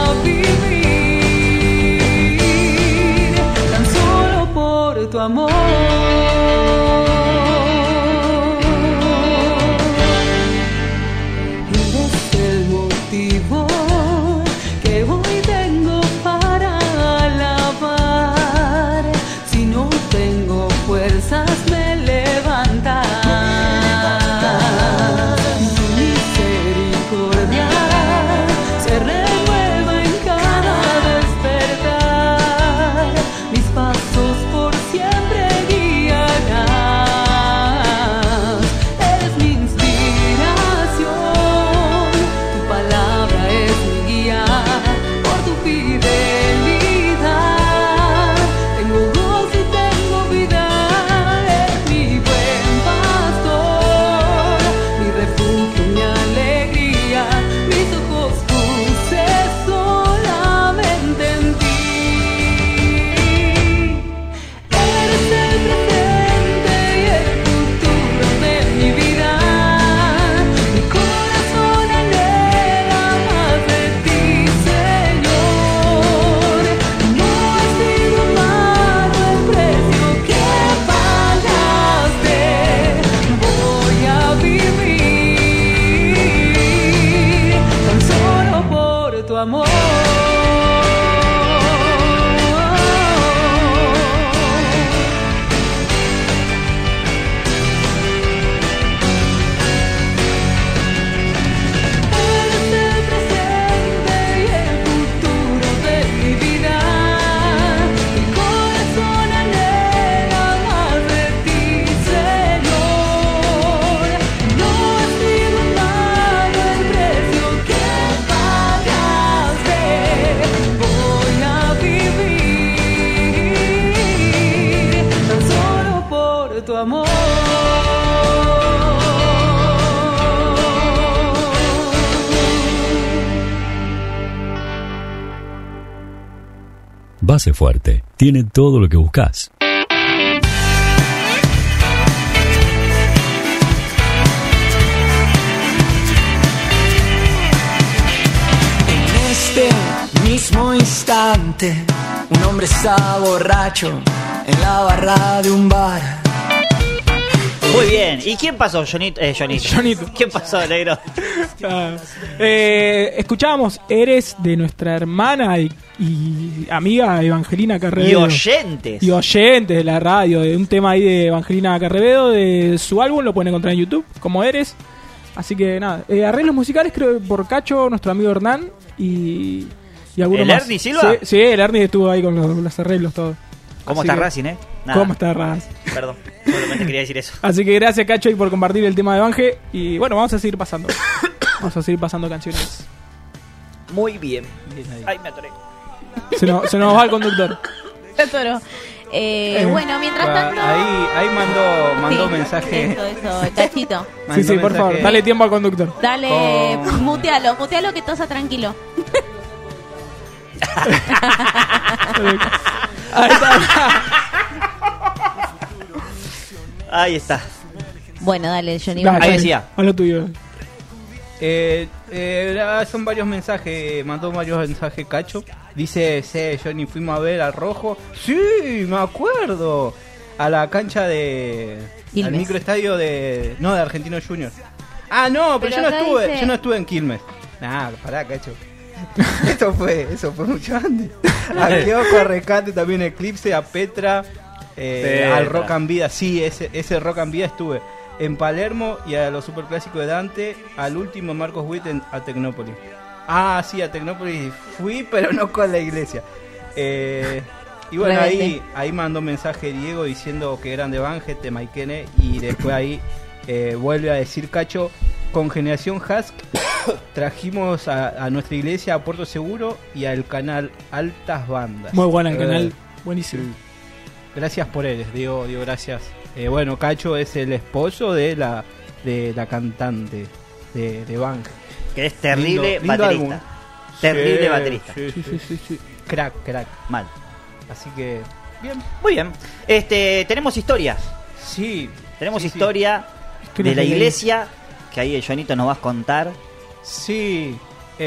vivir tan solo por tu amor. Eres el motivo que hoy tengo para alabar. Si no tengo fuerzas me levantas. Tu misericordia se renueva en cada despertar. Mis pasos por siempre guían. Base Fuerte. Tiene todo lo que buscas. En este mismo instante, un hombre está borracho en la barra de un bar. Muy bien. ¿Y quién pasó, Jonito? ¿Quién pasó, negro? Escuchábamos Eres de nuestra hermana y amiga Evangelina Carrevedo. Y oyentes. Y oyentes de la radio, de un tema ahí de Evangelina Carrevedo, de su álbum, lo pueden encontrar en YouTube, como Eres. Así que nada, arreglos musicales creo por Cacho, nuestro amigo Hernán y algunos ¿El más. Ernie Silva? Sí, el Ernie estuvo ahí con los arreglos, todo. ¿Cómo Así está que, Racing, Nada. ¿Cómo está Racing? Perdón, solamente quería decir eso. Así que gracias, Cacho, y por compartir el tema de Evangel. Y bueno, vamos a seguir pasando. Vamos a seguir pasando canciones. Muy bien. Ay, me atoré. Se nos va el conductor. Toro. Bueno, mientras tanto... Ahí mandó mensaje. Eso, Cachito. Sí, por favor, dale tiempo al conductor. Dale, mutealo que tosa tranquilo. Ahí está. Bueno, dale, Johnny. Ahí decía. A lo tuyo. Son varios mensajes, mandó varios mensajes Cacho. Dice, Johnny, fuimos a ver al Rojo. Sí, me acuerdo. A la cancha de... Quilmes. Al microestadio de... No, de Argentino Junior. Ah, no, pero yo no estuve en Quilmes. Nah, pará, Cacho. Eso fue mucho antes. A Kioco, a Rescate, también Eclipse, a Petra, al Rock and Vida. Sí, ese Rock and Vida estuve. En Palermo y a los superclásicos de Dante. Al último Marcos Witt a Tecnópolis. Ah, sí, a Tecnópolis fui, pero no con la iglesia. Y bueno, ahí mandó mensaje Diego diciendo que eran de Bange, de Maikene. Y después ahí vuelve a decir Cacho, con Generación Husk trajimos a nuestra iglesia a Puerto Seguro y al canal Altas Bandas. Muy buena el canal, buenísimo. Gracias por él, digo gracias. Bueno, Cacho es el esposo de la cantante de Bange. Que es terrible lindo baterista. álbum. Terrible baterista. Sí. Crack. Mal. Así que, bien. Muy bien. Tenemos historias. Sí. Tenemos historia de la iglesia, que ahí el Johnito nos va a contar. Sí.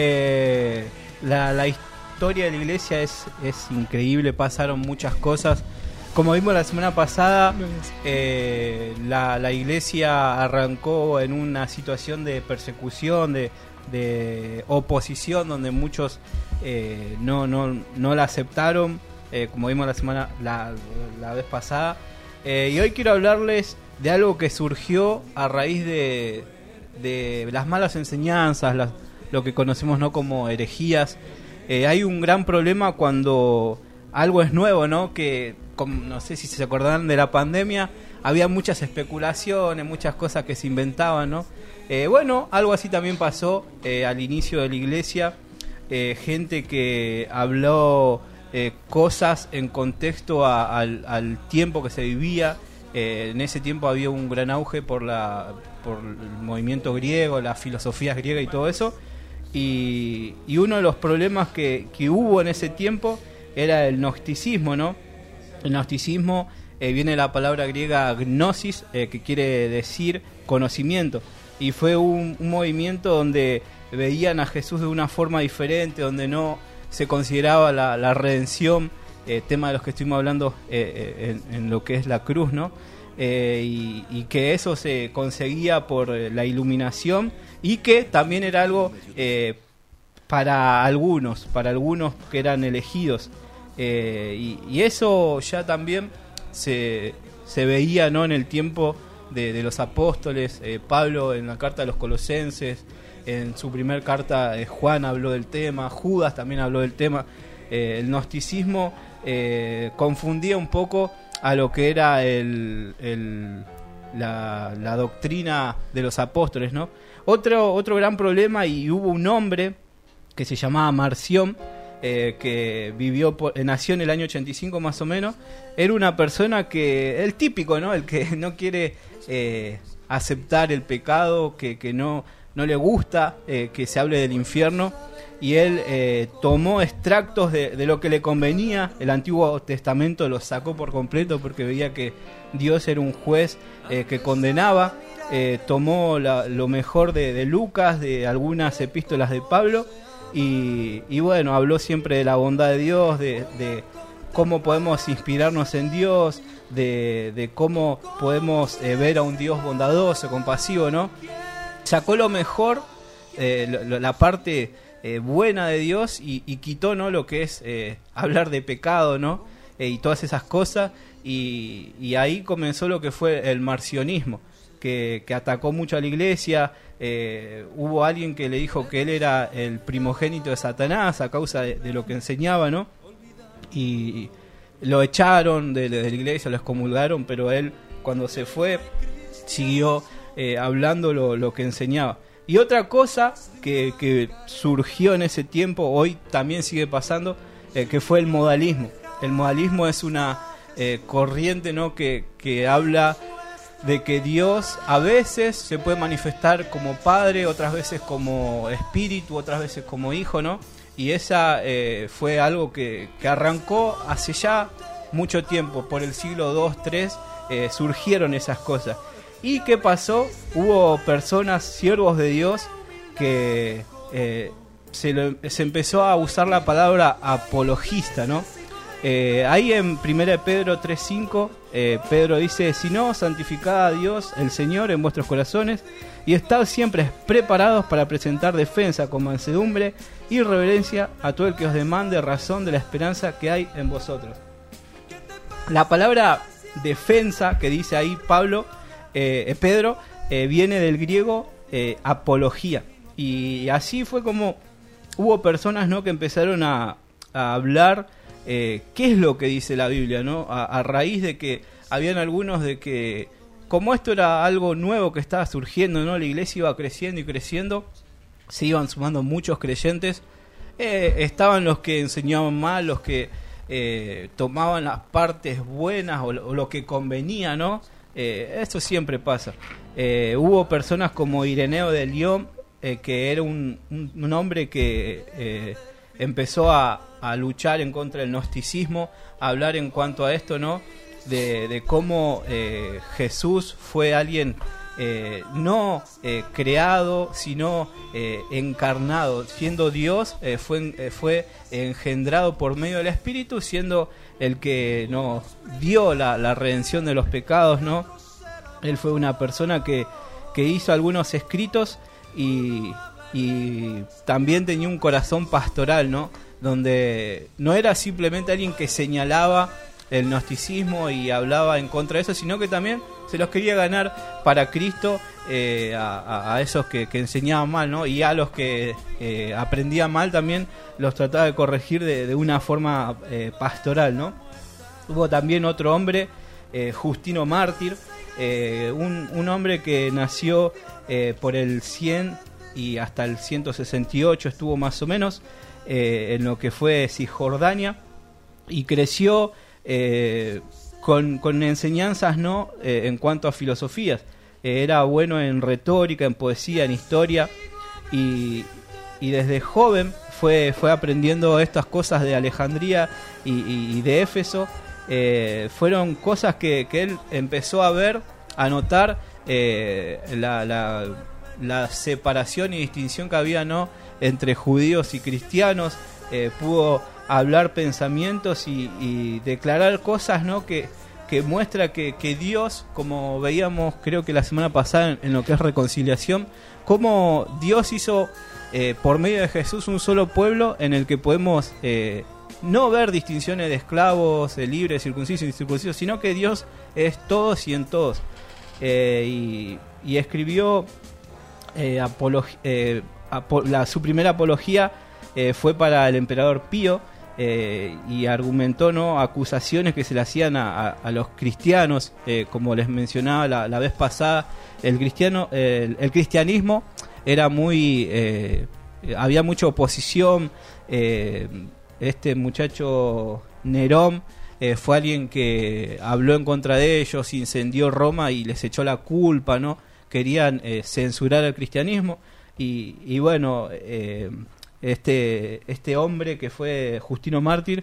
La historia de la iglesia es increíble. Pasaron muchas cosas. Como vimos la semana pasada, la iglesia arrancó en una situación de persecución, de oposición, donde muchos no la aceptaron, como vimos la vez pasada. Y hoy quiero hablarles de algo que surgió a raíz de las malas enseñanzas, lo que conocemos como herejías. Hay un gran problema cuando algo es nuevo, ¿no? No sé si se acordarán de la pandemia, había muchas especulaciones, muchas cosas que se inventaban, ¿no? Bueno, algo así también pasó al inicio de la iglesia. Gente que habló cosas en contexto al tiempo que se vivía. En ese tiempo había un gran auge por el movimiento griego, las filosofías griegas y todo eso. Y uno de los problemas que hubo en ese tiempo era el gnosticismo, ¿no? El gnosticismo viene de la palabra griega gnosis, que quiere decir conocimiento. Y fue un movimiento donde veían a Jesús de una forma diferente, donde no se consideraba la redención, tema de los que estuvimos hablando en lo que es la cruz, ¿no? Y que eso se conseguía por la iluminación, y que también era algo para algunos que eran elegidos. Y eso ya también se veía, ¿no? En el tiempo de los apóstoles. Pablo en la carta de los Colosenses, en su primer carta Juan habló del tema, Judas también habló del tema. El gnosticismo confundía un poco a lo que era la doctrina de los apóstoles, ¿no? Otro gran problema, y hubo un hombre que se llamaba Marción, que nació en el año 85 más o menos. Era una persona el típico, ¿no? El que no quiere aceptar el pecado, que no no le gusta que se hable del infierno, y él tomó extractos de lo que le convenía. El Antiguo Testamento lo sacó por completo porque veía que Dios era un juez que condenaba. Tomó lo mejor de Lucas, de algunas epístolas de Pablo, y bueno, habló siempre de la bondad de Dios, de cómo podemos inspirarnos en Dios, de cómo podemos ver a un Dios bondadoso, compasivo, ¿no? Sacó lo mejor, la parte buena de Dios, y quitó, ¿no?, lo que es hablar de pecado, ¿no? Y todas esas cosas, y ahí comenzó lo que fue el marcionismo, que atacó mucho a la iglesia. Hubo alguien que le dijo que él era el primogénito de Satanás a causa de lo que enseñaba, ¿no? Y lo echaron de la iglesia, lo excomulgaron, pero él, cuando se fue, siguió hablando lo que enseñaba. Y otra cosa que surgió en ese tiempo, hoy también sigue pasando, que fue el modalismo. El modalismo es una corriente, ¿no?, que habla de que Dios a veces se puede manifestar como Padre, otras veces como Espíritu, otras veces como Hijo, ¿no? Y esa fue algo que arrancó hace ya mucho tiempo, por el siglo II, III, surgieron esas cosas. ¿Y qué pasó? Hubo personas, siervos de Dios, que se empezó a usar la palabra apologista, ¿no? Ahí en 1 Pedro 3:5, Pedro dice: si no, santificad a Dios el Señor en vuestros corazones, y estad siempre preparados para presentar defensa con mansedumbre y reverencia a todo el que os demande razón de la esperanza que hay en vosotros. La palabra defensa que dice ahí Pedro, viene del griego apología, y así fue como hubo personas, ¿no?, que empezaron a hablar qué es lo que dice la Biblia, ¿no? A raíz de que habían algunos de que, como esto era algo nuevo que estaba surgiendo, ¿no?, la iglesia iba creciendo y creciendo, se iban sumando muchos creyentes, estaban los que enseñaban mal, los que tomaban las partes buenas o lo que convenía, ¿no? Esto siempre pasa. Hubo personas como Ireneo de Lyon, que era un hombre que empezó a luchar en contra del gnosticismo, a hablar en cuanto a esto, ¿no?, de cómo Jesús fue alguien no creado, sino encarnado. Siendo Dios, fue engendrado por medio del Espíritu, siendo el que nos dio la redención de los pecados, ¿no? Él fue una persona que hizo algunos escritos, y también tenía un corazón pastoral, ¿no?, donde no era simplemente alguien que señalaba el gnosticismo y hablaba en contra de eso, sino que también se los quería ganar para Cristo, a esos que enseñaban mal, ¿no?, y a los que aprendían mal también los trataba de corregir de una forma pastoral, ¿no? Hubo también otro hombre, Justino Mártir, un hombre que nació por el 100 y hasta el 168 estuvo más o menos en lo que fue Cisjordania, y creció con enseñanzas, ¿no?, en cuanto a filosofías. Era bueno en retórica, en poesía, en historia, y desde joven fue aprendiendo estas cosas de Alejandría y de Éfeso. Fueron cosas que él empezó a ver, a notar la separación y distinción que había, ¿no?, entre judíos y cristianos. Pudo hablar pensamientos y declarar cosas, ¿no?, que muestra que Dios, como veíamos creo que la semana pasada en lo que es reconciliación, cómo Dios hizo por medio de Jesús un solo pueblo en el que podemos no ver distinciones de esclavos, de libres, circuncisos y incircuncisos, sino que Dios es todos y en todos. Y escribió su primera apología fue para el emperador Pío, y argumentó, ¿no?, acusaciones que se le hacían a los cristianos, como les mencionaba la vez pasada. El cristianismo era muy había mucha oposición. Este muchacho Nerón fue alguien que habló en contra de ellos, incendió Roma y les echó la culpa, ¿no? Querían censurar al cristianismo. y bueno, este hombre que fue Justino Mártir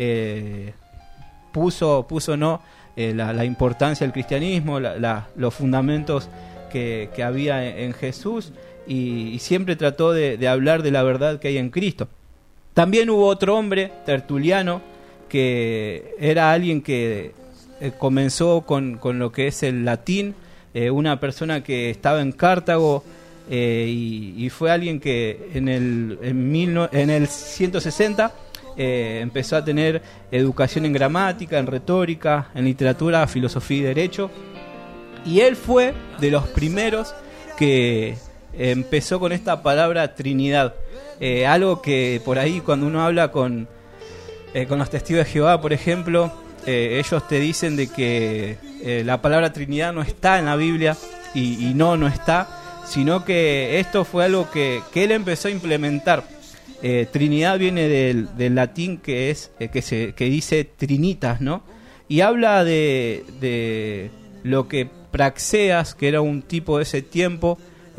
puso la importancia del cristianismo, los fundamentos que había en Jesús, y siempre trató de hablar de la verdad que hay en Cristo. También hubo otro hombre, Tertuliano, que era alguien que comenzó con lo que es el latín, una persona que estaba en Cartago, y fue alguien que en el 160 empezó a tener educación en gramática, en retórica, en literatura, filosofía y derecho, y él fue de los primeros que empezó con esta palabra Trinidad, algo que por ahí cuando uno habla con los testigos de Jehová, por ejemplo, ellos te dicen de que la palabra Trinidad no está en la Biblia, y no está, sino que esto fue algo que él empezó a implementar. Trinidad viene del latín que dice trinitas, ¿no? Y habla de lo que Praxeas, que era un tipo de ese tiempo,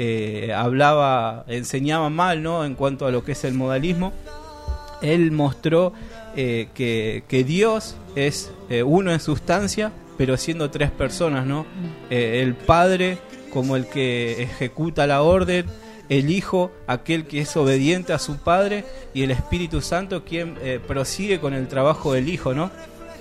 enseñaba mal, ¿no? En cuanto a lo que es el modalismo. Él mostró que Dios es uno en sustancia, pero siendo tres personas, ¿no? El Padre como el que ejecuta la orden, el Hijo, aquel que es obediente a su Padre, y el Espíritu Santo, quien prosigue con el trabajo del Hijo, ¿no?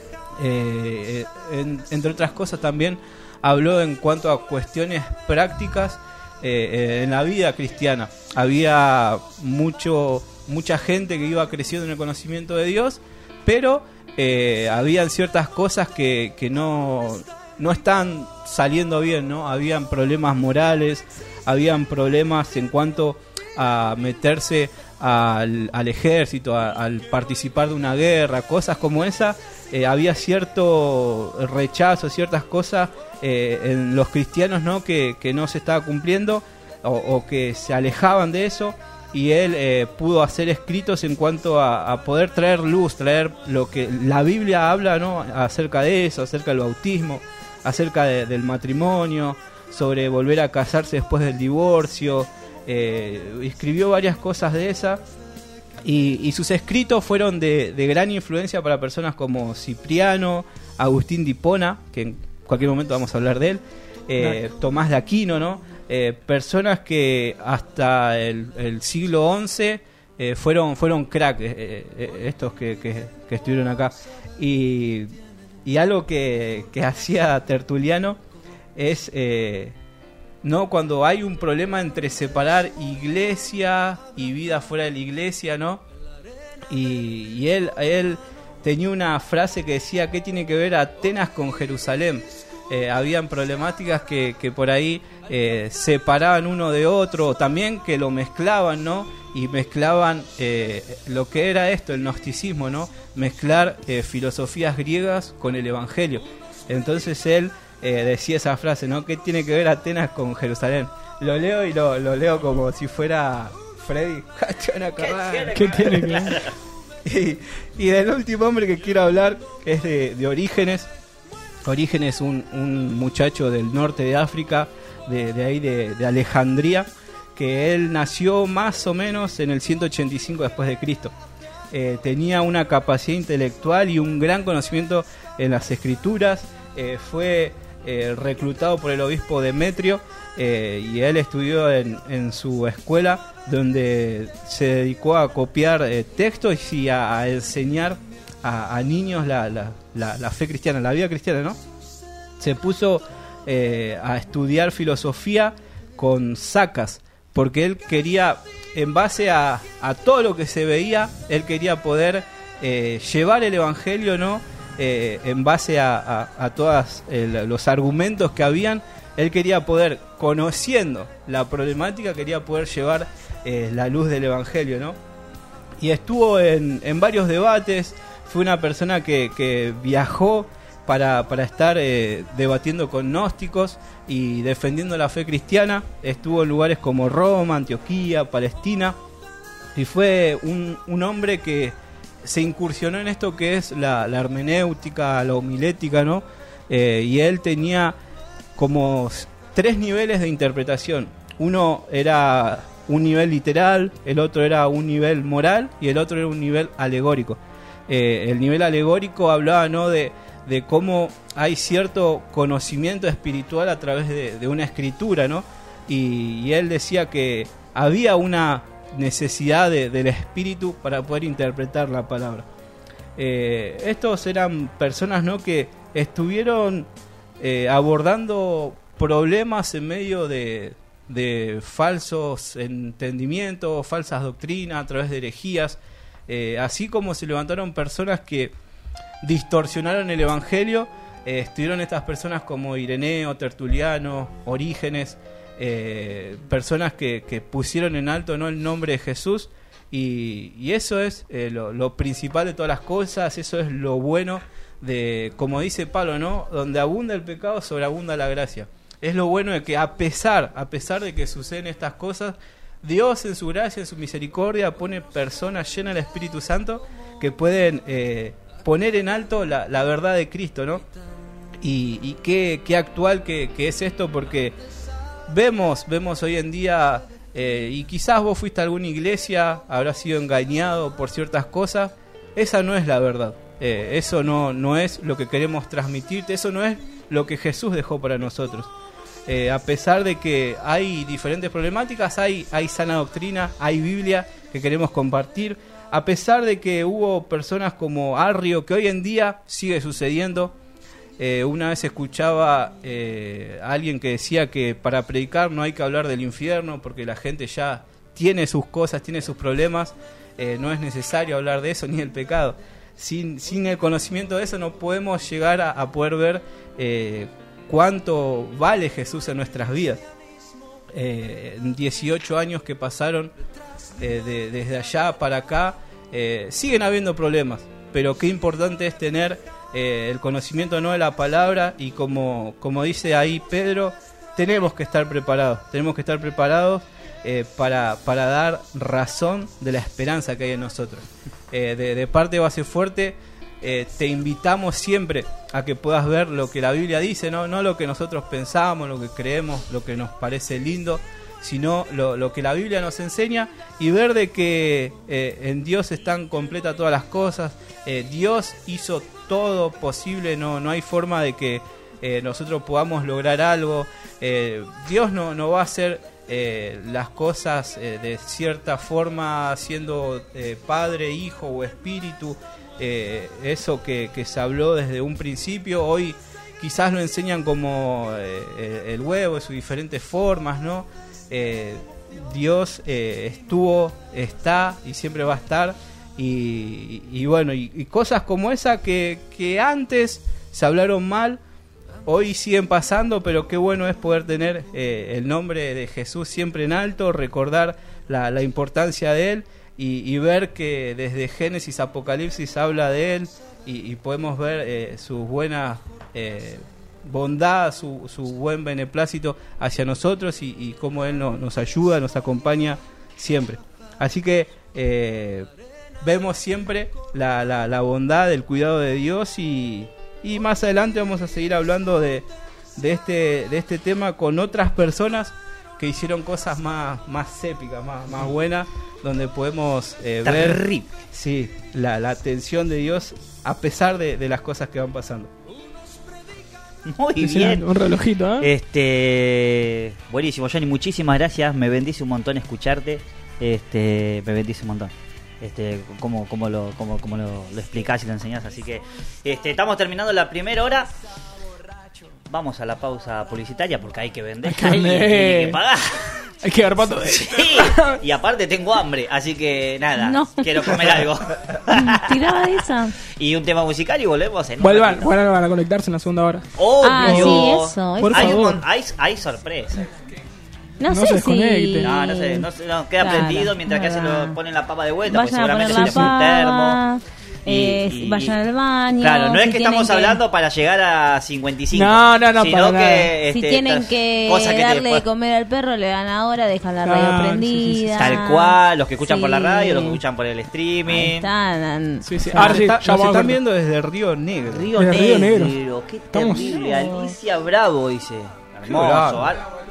Entre otras cosas también habló en cuanto a cuestiones prácticas en la vida cristiana. Había mucha gente que iba creciendo en el conocimiento de Dios, pero habían ciertas cosas que no están saliendo bien, ¿no? Habían problemas morales, habían problemas en cuanto a meterse al ejército, al participar de una guerra, cosas como esa. Había cierto rechazo, ciertas cosas en los cristianos, ¿no? que no se estaba cumpliendo, o que se alejaban de eso, y él pudo hacer escritos en cuanto a poder traer luz, traer lo que la Biblia habla, ¿no? Acerca de eso, acerca del bautismo, acerca del matrimonio, sobre volver a casarse después del divorcio. Escribió varias cosas de esas, y sus escritos fueron de gran influencia para personas como Cipriano, Agustín de Hipona, que en cualquier momento vamos a hablar de él, Tomás de Aquino, ¿no? Personas que hasta el siglo XI fueron crack, estos que estuvieron acá. Y algo que hacía Tertuliano es, ¿no? Cuando hay un problema entre separar iglesia y vida fuera de la iglesia, ¿no? Y él tenía una frase que decía: ¿qué tiene que ver Atenas con Jerusalén? Habían problemáticas que por ahí separaban uno de otro, o también que lo mezclaban, ¿no? Y mezclaban lo que era esto, el gnosticismo, ¿no? Mezclar filosofías griegas con el evangelio. Entonces él decía esa frase, ¿no? ¿Qué tiene que ver Atenas con Jerusalén? Lo leo y lo leo como si fuera Freddy. ¿Qué tiene que ver? Y del último hombre que quiero hablar es de Orígenes. Orígenes, un muchacho del norte de África, de ahí de Alejandría, que él nació más o menos en el 185 después de Cristo. Tenía una capacidad intelectual y un gran conocimiento en las escrituras. Fue reclutado por el obispo Demetrio, y él estudió en su escuela, donde se dedicó a copiar textos y a enseñar a niños la fe cristiana, la vida cristiana, ¿no? Se puso a estudiar filosofía con Sacas, porque él quería, en base a todo lo que se veía, él quería poder llevar el evangelio, ¿no? En base a todos los argumentos que habían. Él quería poder, conociendo la problemática, quería poder llevar la luz del evangelio, ¿no? Y estuvo en varios debates. Fue una persona que viajó para estar debatiendo con gnósticos y defendiendo la fe cristiana. Estuvo en lugares como Roma, Antioquía, Palestina, y fue un hombre que se incursionó en esto que es la hermenéutica, la homilética, ¿no? Y él tenía como 3 niveles de interpretación. Uno era un nivel literal, el otro era un nivel moral y el otro era un nivel alegórico. El nivel alegórico hablaba, ¿no?, de cómo hay cierto conocimiento espiritual a través de una escritura, ¿no? Y él decía que había una necesidad del espíritu para poder interpretar la palabra. Estos eran personas, ¿no?, que estuvieron abordando problemas en medio de falsos entendimientos, falsas doctrinas, a través de herejías, así como se levantaron personas que distorsionaron el evangelio. Estuvieron estas personas como Ireneo, Tertuliano, Orígenes, personas que pusieron en alto, ¿no?, el nombre de Jesús, y eso es lo principal de todas las cosas. Eso es lo bueno de, como dice Pablo, ¿no?, donde abunda el pecado, sobreabunda la gracia. Es lo bueno de que a pesar de que suceden estas cosas, Dios en su gracia, en su misericordia, pone personas llenas del Espíritu Santo que pueden poner en alto la verdad de Cristo, ¿no? Y qué actual que es esto, porque vemos hoy en día, y quizás vos fuiste a alguna iglesia, habrás sido engañado por ciertas cosas. Esa no es la verdad. Eso no es lo que queremos transmitirte, eso no es lo que Jesús dejó para nosotros. A pesar de que hay diferentes problemáticas, hay sana doctrina, hay Biblia que queremos compartir. A pesar de que hubo personas como Arrio, que hoy en día sigue sucediendo. Una vez escuchaba a alguien que decía que para predicar no hay que hablar del infierno, porque la gente ya tiene sus cosas, tiene sus problemas. No es necesario hablar de eso ni del pecado. Sin el conocimiento de eso no podemos llegar a poder ver cuánto vale Jesús en nuestras vidas. 18 años que pasaron desde allá para acá, siguen habiendo problemas, pero qué importante es tener el conocimiento, ¿no?, de la palabra, y como dice ahí Pedro, tenemos que estar preparados para dar razón de la esperanza que hay en nosotros. De parte de Base Fuerte, te invitamos siempre a que puedas ver lo que la Biblia dice, no lo que nosotros pensamos, lo que creemos, lo que nos parece lindo, sino lo que la Biblia nos enseña, y ver de que en Dios están completas todas las cosas. Dios hizo todo posible, no hay forma de que nosotros podamos lograr algo. Dios no va a hacer las cosas de cierta forma, siendo Padre, Hijo o Espíritu. Eso que se habló desde un principio, hoy quizás lo enseñan como el huevo en sus diferentes formas, ¿no? Dios estuvo, está y siempre va a estar, y bueno, y cosas como esa que antes se hablaron mal, hoy siguen pasando, pero qué bueno es poder tener el nombre de Jesús siempre en alto, recordar la importancia de Él, y ver que desde Génesis a Apocalipsis habla de Él, y podemos ver su buena bondad, su buen beneplácito hacia nosotros, y cómo Él nos ayuda, nos acompaña siempre. Así que vemos siempre la bondad, el cuidado de Dios, y más adelante vamos a seguir hablando de este tema con otras personas que hicieron cosas más épicas, más buenas, donde podemos ver la atención de Dios a pesar de las cosas que van pasando. Muy bien. Un relojito, buenísimo, Johnny, muchísimas gracias. Me bendice un montón escucharte. Me bendice un montón. Cómo lo explicás y lo enseñás. Así que estamos terminando la primera hora. Vamos a la pausa publicitaria porque hay que vender, hay que pagar. Hay que dar pato. Sí, y aparte tengo hambre, así que nada, quiero comer algo. Tiraba esa. Y un tema musical y volvemos en Vuelvan a conectarse en la segunda hora. Obvio. Sí, eso. Por favor. Hay sorpresa. No se sé desconecten. si... No, queda prendido mientras que se lo ponen la papa de vuelta, porque Vayan a poner seguramente la es un termo. papa. Vayan al baño. Claro, no es que estamos hablando para llegar a 55. No, sino que si tienen que darle de comer al perro, le dan ahora, dejan la radio prendida. Tal cual, los que escuchan por la radio, los que escuchan por el streaming. Ahí están. Sí. Nos están viendo desde Río Negro. Río Negro. Qué terrible. Alicia Bravo dice. Hermoso.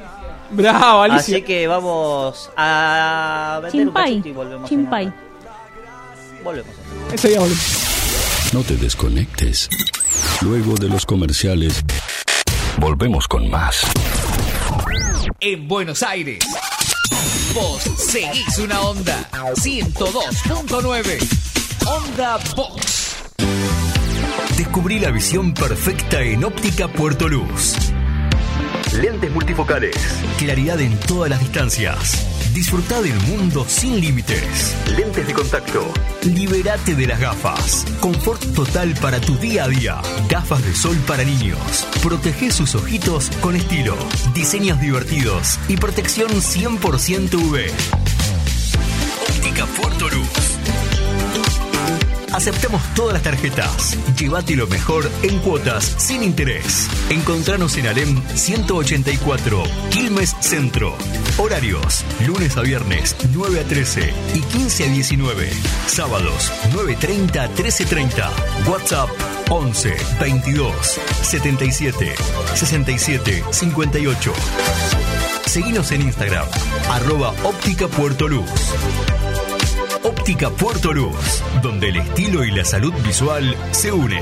Bravo, Alicia. Así que vamos a vender un cachito y volvemos. Chimpay. Volvemos. Ese día volvemos. No te desconectes. Luego de los comerciales, volvemos con más. En Buenos Aires, vos seguís una onda 102.9 Onda Box. Descubrí la visión perfecta en Óptica Puerto Luz. Lentes multifocales, claridad en todas las distancias. Disfrutá del mundo sin límites. Lentes de contacto. Libérate de las gafas. Confort total para tu día a día. Gafas de sol para niños. Protege sus ojitos con estilo. Diseños divertidos y protección 100% UV. Óptica Puerto Luz. Aceptamos todas las tarjetas. Llévate lo mejor en cuotas sin interés. Encontranos en Alem 184, Quilmes Centro. Horarios: lunes a viernes 9 a 13 y 15 a 19. Sábados 9:30 a 13:30. WhatsApp 11 22 77 67 58. Seguinos en Instagram @Óptica Puerto Luz. Óptica Puerto Luz, donde el estilo y la salud visual se unen.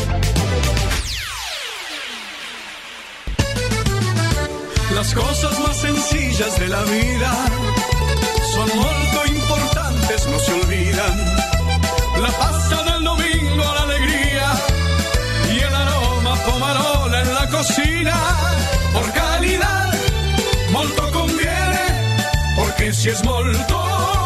Las cosas más sencillas de la vida son molto importantes, no se olvidan. La pasta del domingo, la alegría y el aroma pomarola en la cocina. Por calidad, molto conviene, porque si es molto,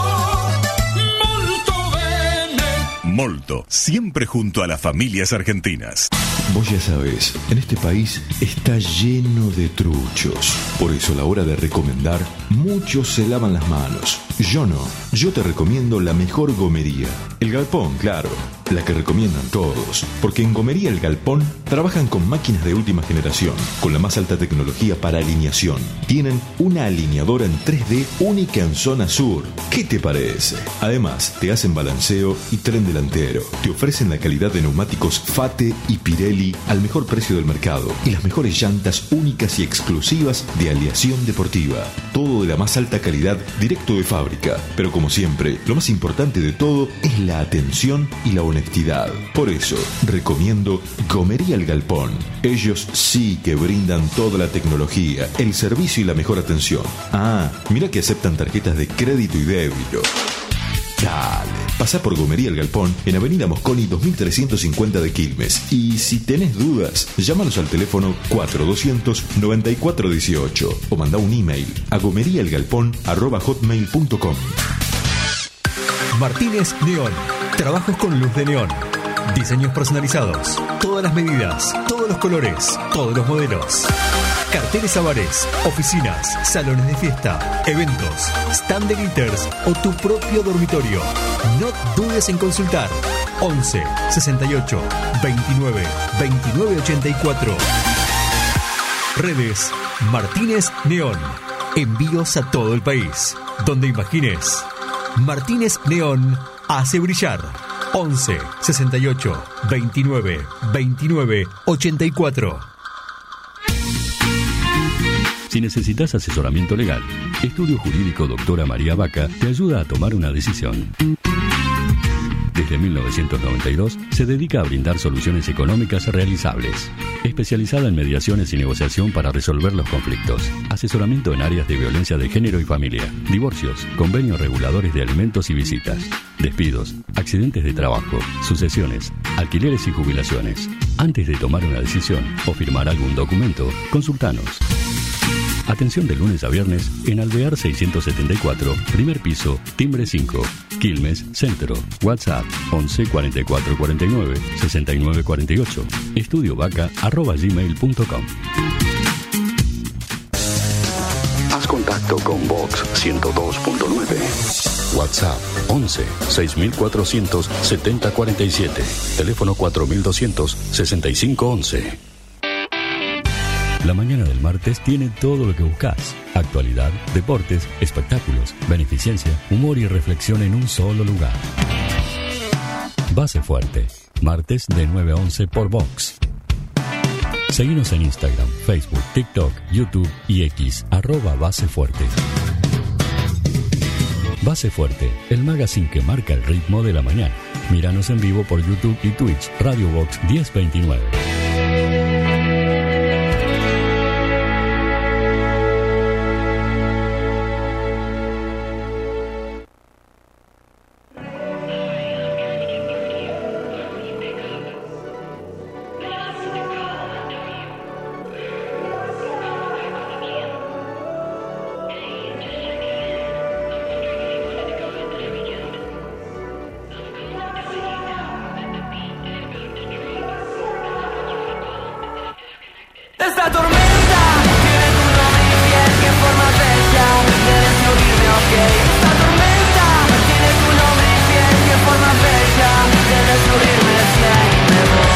Molto, siempre junto a las familias argentinas. Vos ya sabés, en este país está lleno de truchos. Por eso a la hora de recomendar, muchos se lavan las manos. Yo no. Yo te recomiendo la mejor gomería. El Galpón, claro. La que recomiendan todos. Porque en Gomería El Galpón trabajan con máquinas de última generación, con la más alta tecnología para alineación. Tienen una alineadora en 3D única en zona sur. ¿Qué te parece? Además, te hacen balanceo y tren delantero. Te ofrecen la calidad de neumáticos Fate y Pirelli al mejor precio del mercado y las mejores llantas únicas y exclusivas de aleación deportiva. Todo de la más alta calidad, directo de fábrica. Pero como siempre, lo más importante de todo es la atención y la honestidad. Por eso, recomiendo Gomería El Galpón. Ellos sí que brindan toda la tecnología, el servicio y la mejor atención. Ah, mira que aceptan tarjetas de crédito y débito. Dale, pasá por Gomería El Galpón en Avenida Mosconi 2350 de Quilmes. Y si tenés dudas, llámanos al teléfono 4200-9418 o mandá un email a gomeriaelgalpón@hotmail.com. Martínez Neón. Trabajos con luz de neón. Diseños personalizados. Todas las medidas, todos los colores, todos los modelos. Carteles a bares, oficinas, salones de fiesta, eventos, stand de glitters o tu propio dormitorio. No dudes en consultar. 11 68 29 29 84. Redes Martínez Neón. Envíos a todo el país. Donde imagines. Martínez Neón hace brillar. 11 68 29 29 84. Si necesitas asesoramiento legal, Estudio Jurídico Doctora María Vaca te ayuda a tomar una decisión. Desde 1992 se dedica a brindar soluciones económicas realizables. Especializada en mediaciones y negociación para resolver los conflictos. Asesoramiento en áreas de violencia de género y familia. Divorcios, convenios reguladores de alimentos y visitas. Despidos, accidentes de trabajo, sucesiones, alquileres y jubilaciones. Antes de tomar una decisión o firmar algún documento, consultanos. Atención de lunes a viernes en Alvear 674, primer piso, timbre 5, Quilmes, Centro. WhatsApp 11 44 49 69 48. estudiovaca@gmail.com. Haz contacto con Vox 102.9. WhatsApp 11 6400 7047. Teléfono 4200 6511. La mañana del martes tiene todo lo que buscas. Actualidad, deportes, espectáculos, beneficencia, humor y reflexión en un solo lugar. Base Fuerte. Martes de 9 a 11 por Vox. Seguinos en Instagram, Facebook, TikTok, YouTube y X, @basefuerte. Base Fuerte, el magazine que marca el ritmo de la mañana. Míranos en vivo por YouTube y Twitch, Radio Box 1029. Esta tormenta tiene tu nombre y piel que forma fecha de destruirme, ok. Esta tormenta tiene tu nombre y piel que forma fecha de destruirme, si me voy.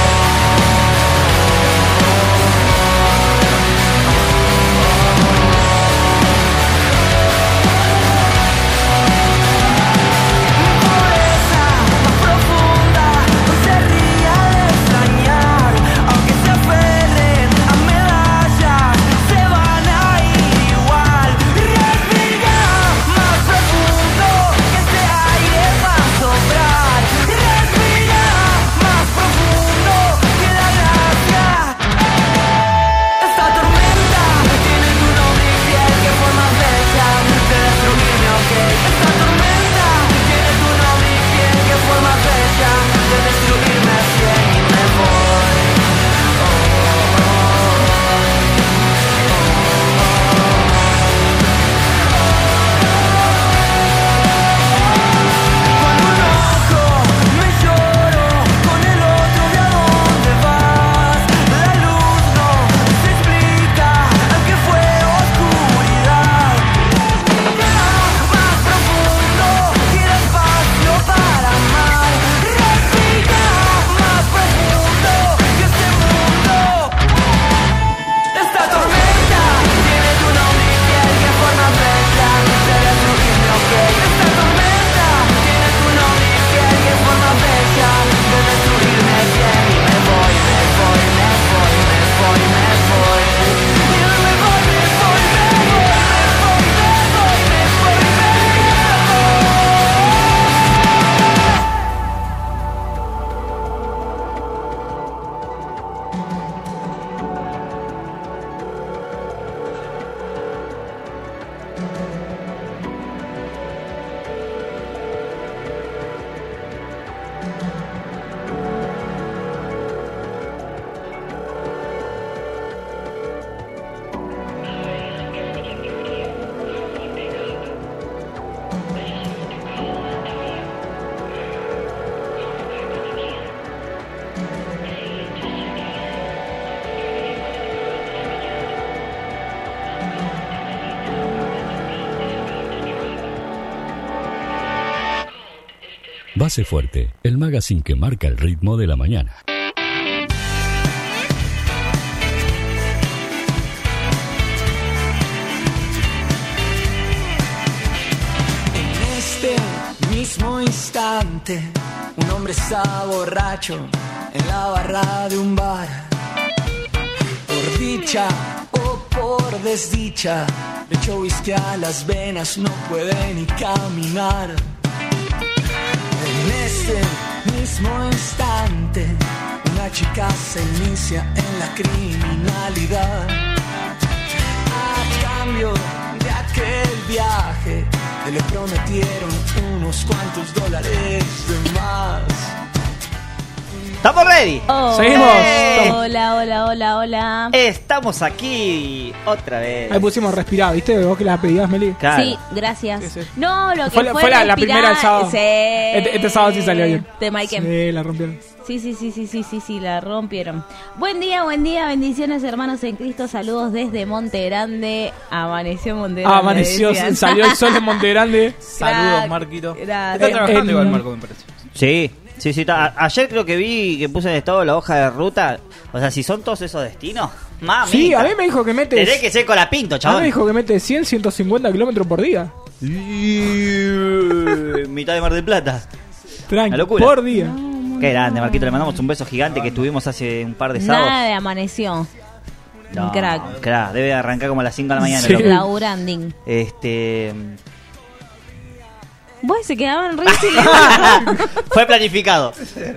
Base Fuerte, el magazine que marca el ritmo de la mañana. En este mismo instante, un hombre está borracho en la barra de un bar. Por dicha o por desdicha, le echó whisky a las venas, no puede ni caminar. En este mismo instante, una chica se inicia en la criminalidad. A cambio de aquel viaje, le prometieron unos cuantos dólares de más. ¿Estamos ready? Seguimos. Hola. Estamos aquí otra vez. Ahí pusimos respirar, ¿viste? Vos que las pedías, Meli. Claro. Sí, gracias. Sí. No, lo que Fue la primera del sábado. Sí. Este sábado sí salió bien. De Mike. Sí, la rompieron. Sí, la rompieron. Buen día, bendiciones hermanos en Cristo, saludos desde Monte Grande. Amaneció Monte Grande. Amaneció, salió el sol en Monte Grande. Saludos, Marquito. Gracias. Está trabajando igual, Marco, me parece. Sí. Ayer creo que vi que puse en estado la hoja de ruta. O sea, si son todos esos destinos, mami. Sí, a mí me dijo que mete. Tenés que ser colapinto, A mí chaval. me dijo que mete 100, 150 kilómetros por día. Mitad de Mar del Plata. Tranqui, Una locura. por día. Qué grande, Marquito. Le mandamos un beso gigante que tuvimos hace un par de sábados. Nada de amaneció. Un crack. Crack, debe arrancar como a las 5 de la mañana. Sí. Lauranding. Vos se quedaban re silenciosos. Fue planificado.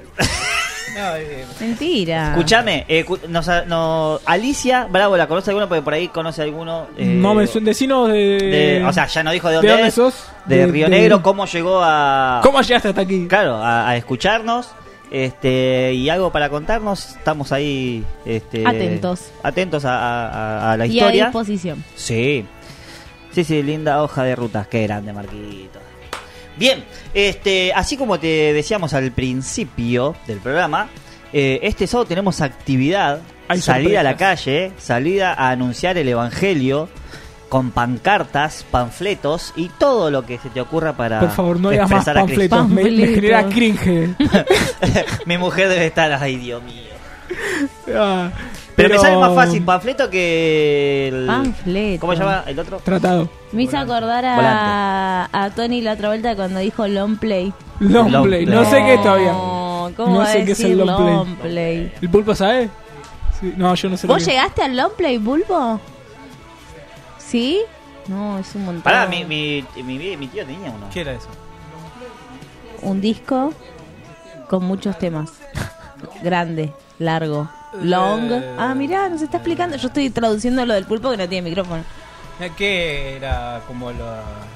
Mentira. Escuchame, Alicia Bravo, ¿la conoce alguno? Porque por ahí conoce alguno. No me suena. Decinos o sea, ya no dijo de ¿de dónde dónde es, sos? de Río Negro, cómo llegó a... ¿Cómo llegaste hasta aquí? Claro, a escucharnos. Y algo para contarnos. Estamos ahí atentos a la historia. Y a disposición. Sí, linda hoja de rutas. Qué grande, Marquito. Bien, así como te decíamos al principio del programa, este sábado tenemos actividad, salida a la calle, salida a anunciar el evangelio con pancartas, panfletos y todo lo que se te ocurra para por favor, no digas más expresar a Cristo. panfletos, me genera cringe. Mi mujer debe estar, ay Dios mío. Pero me sale más fácil panfleto que el... Panfleto. ¿Cómo se llama el otro? Tratado. Me hizo acordar a Tony la otra vuelta cuando dijo long play. Long play. No sé qué todavía. ¿Cómo no sé qué es el long play? ¿El Pulpo sabe? Sí. No, yo no sé. ¿Vos llegaste al long play, Pulpo? ¿Sí? No, es un montón. Pará, mi tío tenía uno. ¿Qué era eso? Un disco con muchos temas. Grande, largo, long. Mirá, nos está explicando. Yo estoy traduciendo lo del Pulpo que no tiene micrófono. ¿Qué era como lo...?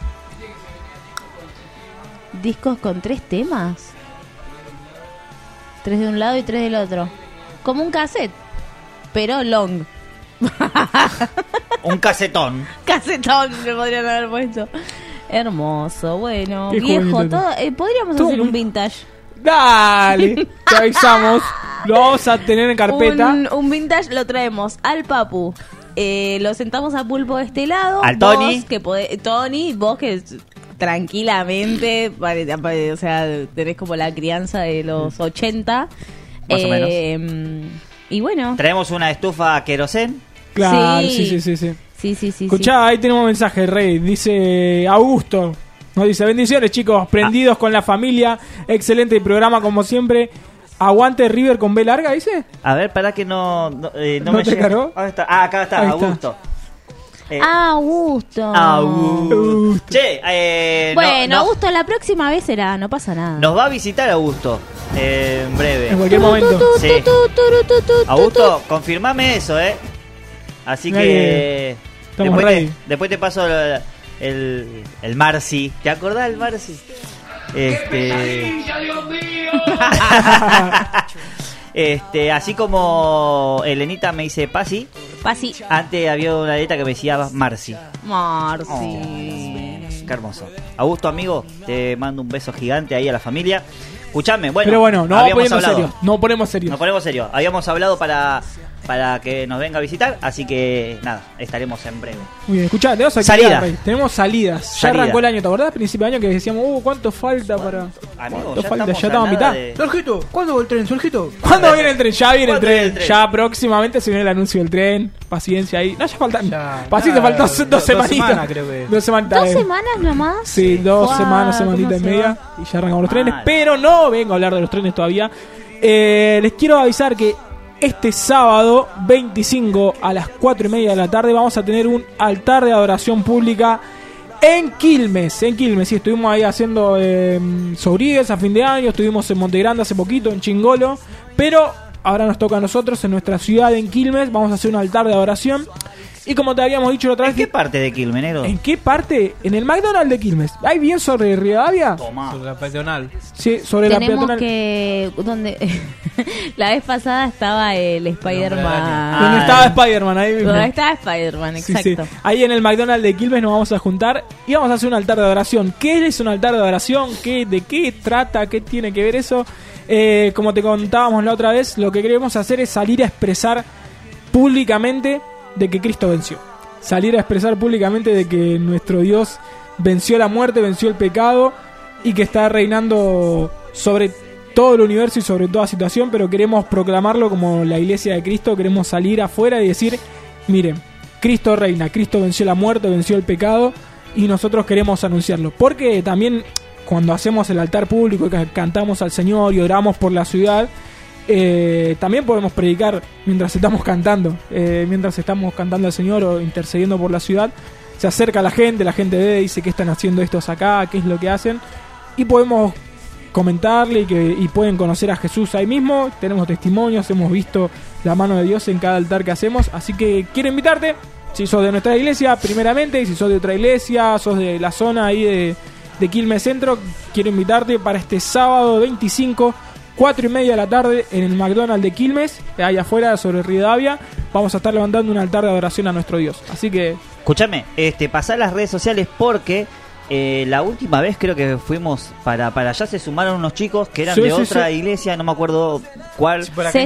Discos con 3 temas. 3 de un lado y 3 del otro. Como un cassette, pero long. Un casetón. Casetón le podrían haber puesto. Hermoso, bueno, qué viejo. Podríamos hacer un vintage. Dale, te avisamos. Lo vamos a tener en carpeta. Un vintage lo traemos al Papu. Lo sentamos a Pulpo de este lado. Al Tony. Tony, vos que tranquilamente, o sea, tenés como la crianza de los 80. Más o menos. Y bueno. Traemos una estufa querosén. Claro, sí. Sí. Escuchá, ahí tenemos un mensaje, Rey. Dice Augusto. Nos dice, bendiciones chicos, prendidos con la familia. Excelente programa como siempre. Aguante River con B larga, dice. A ver, para que no ¿No me te cargó? ¿Dónde está? Acá está, Ahí Augusto. Augusto. Che, bueno, Augusto, la próxima vez será, no pasa nada. Nos va a visitar Augusto en breve. En cualquier momento. Sí. Augusto, confirmame eso, Así que después te paso el Marci. ¿Te acordás del Marci? Así como Elenita me dice Pasi. Antes había una letra que me decía Marci. Qué hermoso. Augusto, amigo, te mando un beso gigante ahí a la familia. Escuchame, bueno. Pero bueno, no ponemos serio. Habíamos hablado para que nos venga a visitar, así que nada, estaremos en breve. Muy bien, escuchá, tenemos salidas. Ya arrancó el año, ¿te acordás? Principio de año que decíamos, ¿cuánto falta para...? Amigo, ¿Cuánto falta? Ya estamos a mitad. Sergito, ¿cuándo va el tren, Sergito? ¿Cuándo viene el tren? Ya viene el tren. Ya próximamente se viene el anuncio del tren. Paciencia ahí. No, ya faltan. Paciencia, faltan 2 semanitas. Creo que. 2 semanitas. 2 semanas nomás. Sí, 2 semanas, semanita y media. Y ya arrancamos los trenes. Pero no vengo a hablar de los trenes todavía. Les quiero avisar que este sábado 25 a las 4:30 de la tarde vamos a tener un altar de adoración pública en Quilmes. Sí, estuvimos ahí haciendo Sobrigues a fin de año, estuvimos en Montegrande hace poquito, en Chingolo, pero ahora nos toca a nosotros en nuestra ciudad, en Quilmes. Vamos a hacer un altar de adoración. Y como te habíamos dicho la otra vez... ¿En qué parte de Quilmes, negro? ¿En qué parte? En el McDonald's de Quilmes. ¿Hay bien sobre Rivadavia? Sobre la peatonal. Sí, sobre la peatonal. Tenemos que... donde la vez pasada estaba el Spider-Man. Donde estaba Spider-Man, ahí mismo. Donde estaba Spider-Man, exacto. Sí. Ahí en el McDonald's de Quilmes nos vamos a juntar y vamos a hacer un altar de adoración. ¿Qué es un altar de adoración? ¿De qué trata? ¿Qué tiene que ver eso? Como te contábamos la otra vez, lo que queremos hacer es salir a expresar públicamente de que Cristo venció. Salir a expresar públicamente de que nuestro Dios venció la muerte, venció el pecado y que está reinando sobre todo el universo y sobre toda situación, pero queremos proclamarlo como la iglesia de Cristo. Queremos salir afuera y decir, miren, Cristo reina, Cristo venció la muerte, venció el pecado y nosotros queremos anunciarlo. Porque también cuando hacemos el altar público y cantamos al Señor y oramos por la ciudad, También podemos predicar mientras estamos cantando, al Señor o intercediendo por la ciudad. Se acerca la gente ve, dice qué están haciendo estos acá, qué es lo que hacen, y podemos comentarle y pueden conocer a Jesús ahí mismo. Tenemos testimonios, hemos visto la mano de Dios en cada altar que hacemos, así que quiero invitarte, si sos de nuestra iglesia primeramente, y si sos de otra iglesia, sos de la zona ahí de Quilmes Centro, quiero invitarte para este sábado 25, 4:30 de la tarde, en el McDonald's de Quilmes, ahí afuera sobre Rivadavia. Vamos a estar levantando un altar de adoración a nuestro Dios. Así que... Escúchame, pasá las redes sociales porque la última vez creo que fuimos para allá, se sumaron unos chicos que eran de otra iglesia, no me acuerdo cuál.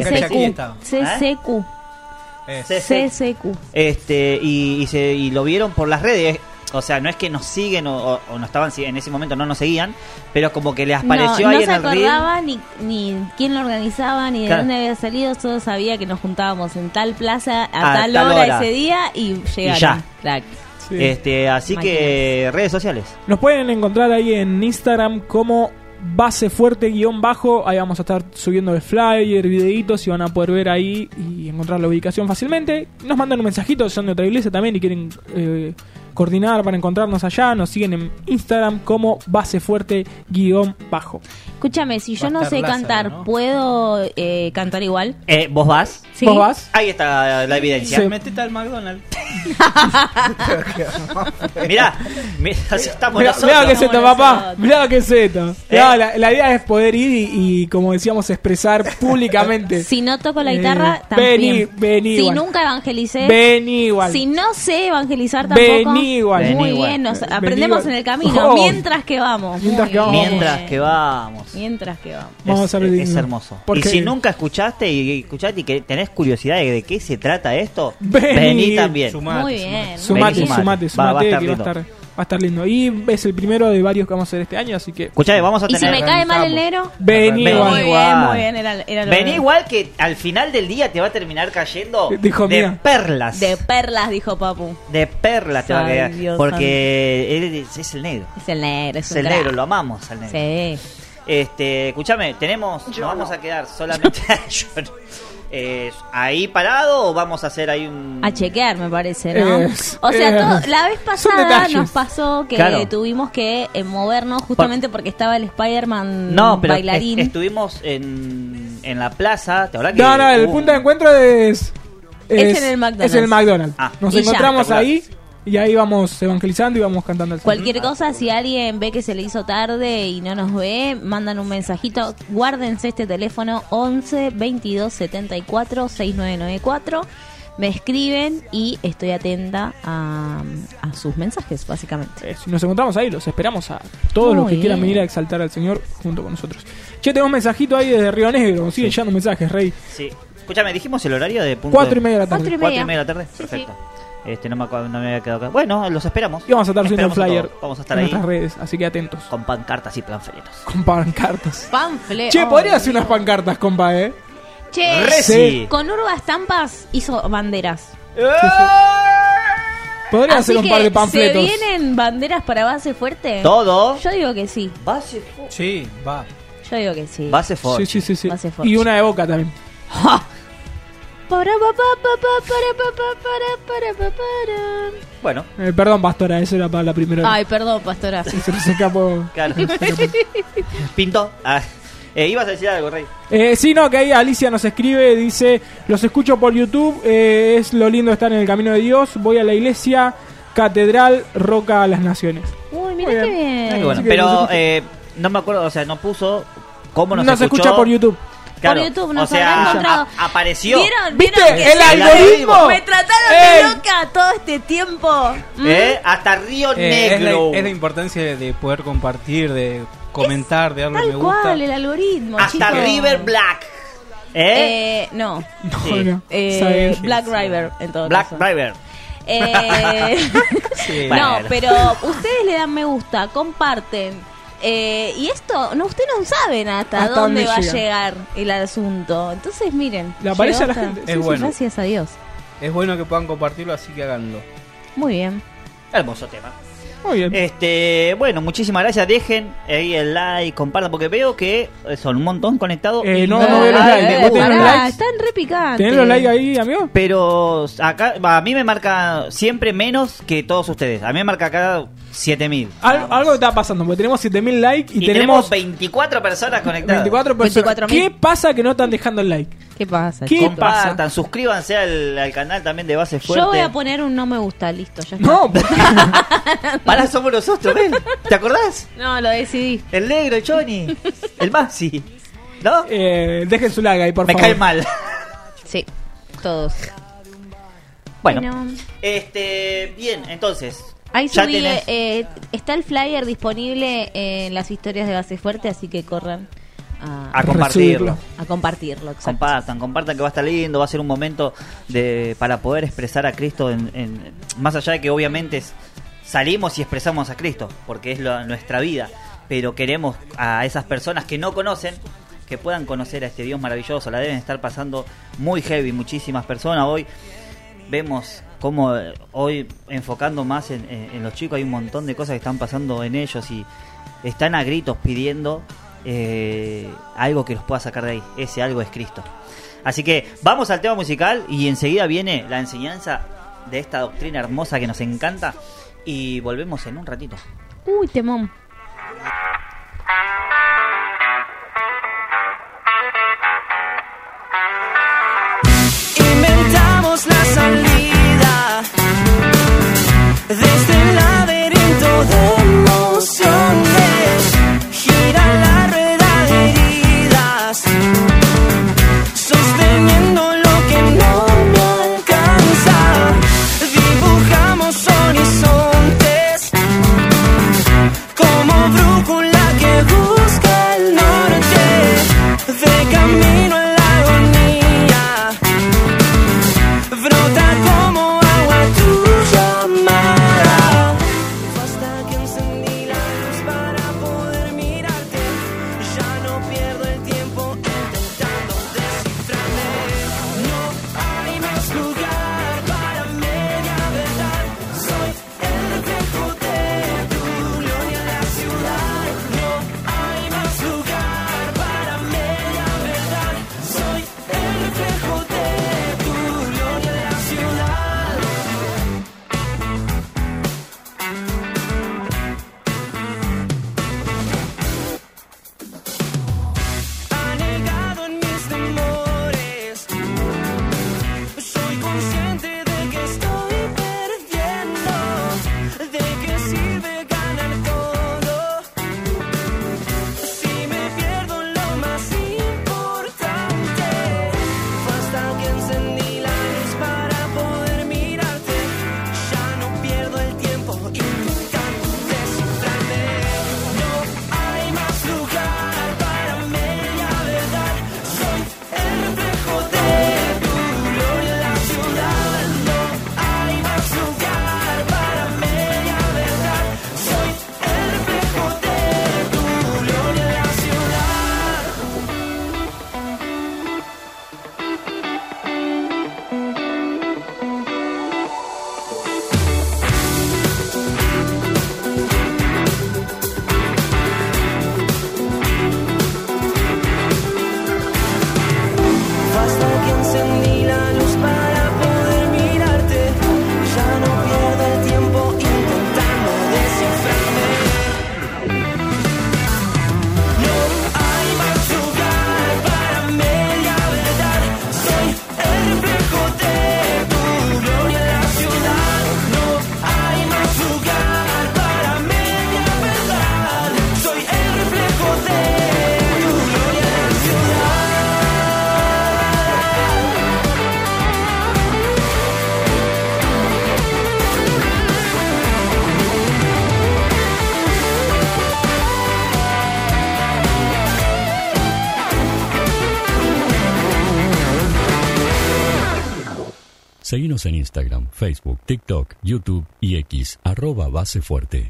CCQ. Y lo vieron por las redes. O sea, no es que nos siguen o no estaban en ese momento, no nos seguían, pero como que les apareció ahí en el reel. No se acordaba ni quién lo organizaba, ni de dónde había salido. Solo sabía que nos juntábamos en tal plaza a tal hora ese día y llegaron. Y ya. Sí. Así que redes sociales. Nos pueden encontrar ahí en Instagram como Base Fuerte _, ahí vamos a estar subiendo el flyer, videitos, y van a poder ver ahí y encontrar la ubicación fácilmente. Nos mandan un mensajito, son de otra iglesia también y quieren coordinar para encontrarnos allá. Nos siguen en Instagram como Base Fuerte _. Escúchame, si yo no sé cantar, ¿no? ¿Puedo cantar igual? ¿Vos vas? ¿Sí? ¿Vos vas? Ahí está la evidencia. Sí. Metete al McDonald's. Mirá, así estamos nosotros. Mirá que es esto, papá. Mirá que es esto. La idea es poder ir y, como decíamos, expresar públicamente. Si no toco la guitarra, también. Vení si igual. nunca evangelicé, vení igual. Si no sé evangelizar tampoco, vení igual. Muy bien, nos aprendemos en el camino. Mientras que vamos. Mientras que vamos. Vamos a es hermoso. Y si nunca escuchaste y que tenés curiosidad de qué se trata esto, vení también. Muy bien. Sumate, va a estar lindo. Y es el primero de varios que vamos a hacer este año, así que... Escuchame, vamos a tener... ¿Y si me cae mal el negro? Vení igual. Muy bien. Vení igual, que al final del día te va a terminar cayendo perlas. De perlas, dijo Papu. De perlas te va a caer. Dios porque él es el negro. Es el negro, es el negro, lo amamos al negro. Sí. Escúchame, nos vamos a quedar solamente ahí parado, o vamos a hacer ahí un... A chequear, me parece, ¿no? O sea, la vez pasada nos pasó que tuvimos que movernos justamente porque estaba el Spider-Man bailarín. Estuvimos en la plaza, ¿te acuerdas? No, el punto de encuentro es en el McDonald's. Es en el McDonald's. Nos encontramos ya. ahí. Y ahí vamos evangelizando y vamos cantando al Señor. Cualquier cosa, si alguien ve que se le hizo tarde y no nos ve, mandan un mensajito. Guárdense este teléfono 11 22 74 6994. Me escriben y estoy atenta a sus mensajes, básicamente. Si nos encontramos ahí, los esperamos a todos los que quieran venir a exaltar al Señor junto con nosotros. Che, tengo un mensajito ahí desde Río Negro. Siguen llegando mensajes, Rey. Sí. Escúchame, dijimos el horario de punto 4:30 de la tarde. 4:30 de la tarde. Perfecto. Sí. No me había quedado acá. Bueno, los esperamos. Y vamos a estar subiendo un flyer. Vamos a estar en ahí. nuestras redes, así que atentos. Con pancartas y panfletos. Con pancartas. Panfletos. Che, podría hacer unas pancartas, compa, Che, sí. Con Urba Estampas hizo banderas. Podría hacer un par de panfletos. ¿Se vienen banderas para Base Fuerte? ¿Todo? Yo digo que sí. Base Fuerte. Sí, va. Yo digo que sí. Base Fuerte. Sí. Base Fuerte. Y una de Boca también. Bueno. Perdón, Pastora, eso era para la primera vez. Ay, perdón, Pastora. Se nos escapó. Claro. Pintó. Ibas a decir algo, Rey. Sí, no, que ahí Alicia nos escribe, dice: los escucho por YouTube, es lo lindo estar en el camino de Dios. Voy a la iglesia Catedral Roca a las Naciones. Uy, mira qué bien. Bueno, pero no me acuerdo, o sea, no puso cómo nos se escucha por YouTube. Claro, por YouTube nos habrá encontrado. Apareció. ¿Viste que el algoritmo? Me trataron de loca todo este tiempo. Hasta Río Negro. Es la importancia de poder compartir, de comentar, de darle me gusta. Cual, el algoritmo, hasta chicos. River Black. No. No. Black River, en todo Black caso. River. Sí. No, Bueno. pero ustedes le dan me gusta, comparten. Y esto, ustedes no saben hasta dónde va a llegar el asunto. Entonces, miren. Le aparece a la llegó gente. hasta- Es bueno. Gracias a Dios. Es bueno que puedan compartirlo, así que háganlo. Muy bien. Hermoso tema. Muy bien. Bueno, muchísimas gracias. Dejen ahí el like, compartan, porque veo que son un montón conectados. No veo los likes. Están re picantes. ¿Tenés los likes ahí, amigo? Pero acá, a mí me marca siempre menos que todos ustedes. A mí me marca acá 7.000. Algo está pasando, porque tenemos 7.000 likes y tenemos 24 personas conectadas. 24 personas. ¿Qué pasa que no están dejando el like? ¿Qué pasa? Compartan, suscríbanse al canal también de Base Fuerte. Yo voy a poner un no me gusta, listo, ya está. No, pará, somos nosotros, ven. ¿Te acordás? No, lo decidí. El negro, el Johnny, el Maxi, ¿no? Dejen su like ahí, por favor. Me cae mal. Sí, todos. Bueno, bien, entonces. Ahí subí, está el flyer disponible en las historias de Base Fuerte, así que corran a compartirlo. A compartirlo, exacto. Compartan que va a estar lindo, va a ser un momento para poder expresar a Cristo más allá de que obviamente salimos y expresamos a Cristo, porque es nuestra vida, pero queremos a esas personas que no conocen, que puedan conocer a este Dios maravilloso. La deben estar pasando muy heavy muchísimas personas. Hoy vemos como hoy, enfocando más en los chicos, hay un montón de cosas que están pasando en ellos y están a gritos pidiendo algo que los pueda sacar de ahí. Ese algo es Cristo. Así que vamos al tema musical y enseguida viene la enseñanza de esta doctrina hermosa que nos encanta y volvemos en un ratito. Uy, temón. Inventamos la salida desde el laberinto de emociones. Gira la rueda de heridas, sosteniendo lo que no me alcanza. Dibujamos horizontes como brújula que busca el norte. De camino a la agonía, brota como agua tu llamada. Basta que encendí la luz para poder mirarte. Ya no pierdo el tiempo intentando descifrarme. No hay más lugar para media verdad. Soy el reflejo de tu gloria en la ciudad. No hay más lugar para media verdad. Soy el reflejo de tu gloria en la ciudad. Anegado en mis temores, soy consciente de que estoy perdiendo. ¿De qué sirve ganar todo si me pierdo lo más importante? Basta que encendí la luz para poder mirarte. Ya no pierdo el tiempo intentando descifrarme. No hay más lugar para media verdad. Soy el reflejo de tu gloria en la ciudad. No hay más lugar para media verdad. Soy el reflejo de tu gloria en la ciudad. Basta que encendí la luz para poder mirarte. Ya no pierdo el tiempo intentando descifrarme. No hay más lugar para media verdad. Soy el reflejo de tu gloria en la ciudad. No hay más lugar para media verdad. Soy el reflejo de tu gloria en la ciudad. Seguinos en Instagram, Facebook, TikTok, YouTube y X, @basefuerte.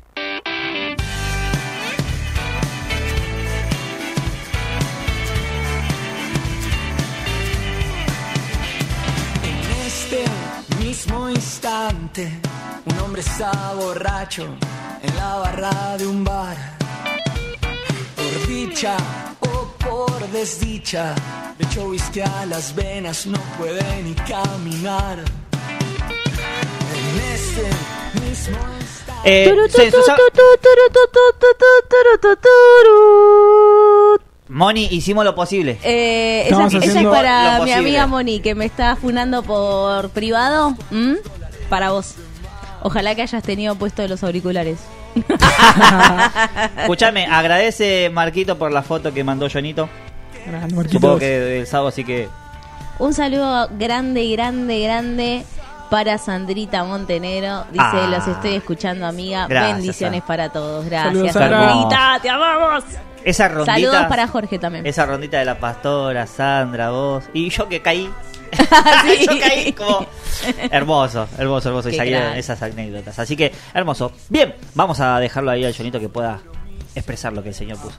En este mismo instante, un hombre está borracho en la barra de un bar. Por dicha o por desdicha, le echo whisky a las venas, no puede ni caminar. En este mismo Moni, hicimos lo posible. Esa es para mi amiga Moni, que me está funando por privado. Para vos. Ojalá que hayas tenido puesto los auriculares. Escuchame, agradece Marquito por la foto que mandó Jonito. Supongo que el sábado, así que... Un saludo grande para Sandrita Montenegro. Dice, los estoy escuchando, amiga. Gracias, bendiciones para todos. Gracias, saludos, Sandrita, te amamos. Esa rondita, saludos para Jorge también. Esa rondita de la pastora, Sandra, vos. Y yo que caí. Sí. Yo caí como... Hermoso. Y salieron esas anécdotas. Así que, hermoso. Bien, vamos a dejarlo ahí al Jonito que pueda expresar lo que el Señor puso.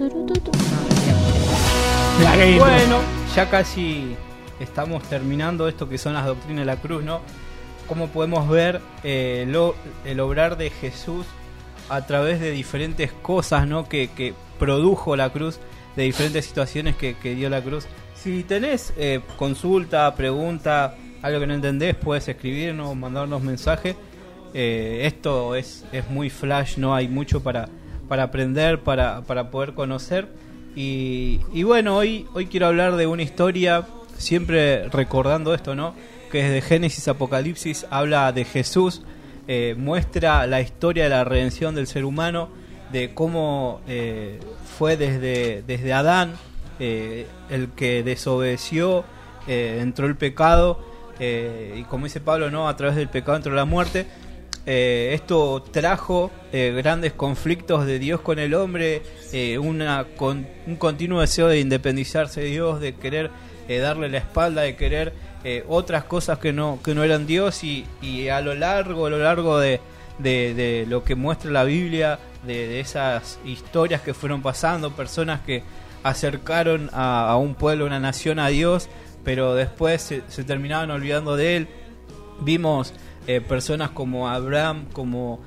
Bueno, ya casi estamos terminando esto que son las doctrinas de la cruz, ¿no? Cómo podemos ver el obrar de Jesús a través de diferentes cosas, ¿no? Que produjo la cruz, de diferentes situaciones que dio la cruz. Si tenés consulta, pregunta, algo que no entendés, puedes escribirnos, mandarnos mensaje. Esto es muy flash, ¿no? Hay mucho para aprender, para poder conocer. Y bueno, hoy quiero hablar de una historia, siempre recordando esto, ¿no? Que desde Génesis a Apocalipsis habla de Jesús, muestra la historia de la redención del ser humano, de cómo fue desde Adán, el que desobedeció, entró el pecado, y como dice Pablo, ¿no? A través del pecado entró la muerte. Esto trajo grandes conflictos de Dios con el hombre, un continuo deseo de independizarse de Dios, de querer darle la espalda, de querer otras cosas que no eran Dios, y a lo largo de lo que muestra la Biblia, de esas historias que fueron pasando, personas que acercaron a un pueblo, una nación a Dios, pero después se terminaban olvidando de Él. Vimos personas como Abraham, como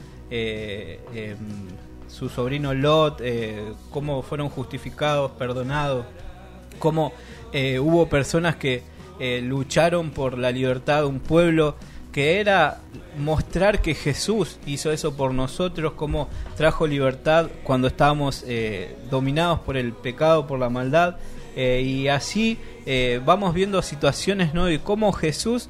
su sobrino Lot, cómo fueron justificados, perdonados, cómo hubo personas que lucharon por la libertad de un pueblo, que era mostrar que Jesús hizo eso por nosotros, cómo trajo libertad cuando estábamos dominados por el pecado, por la maldad, y así vamos viendo situaciones, ¿no? Y cómo Jesús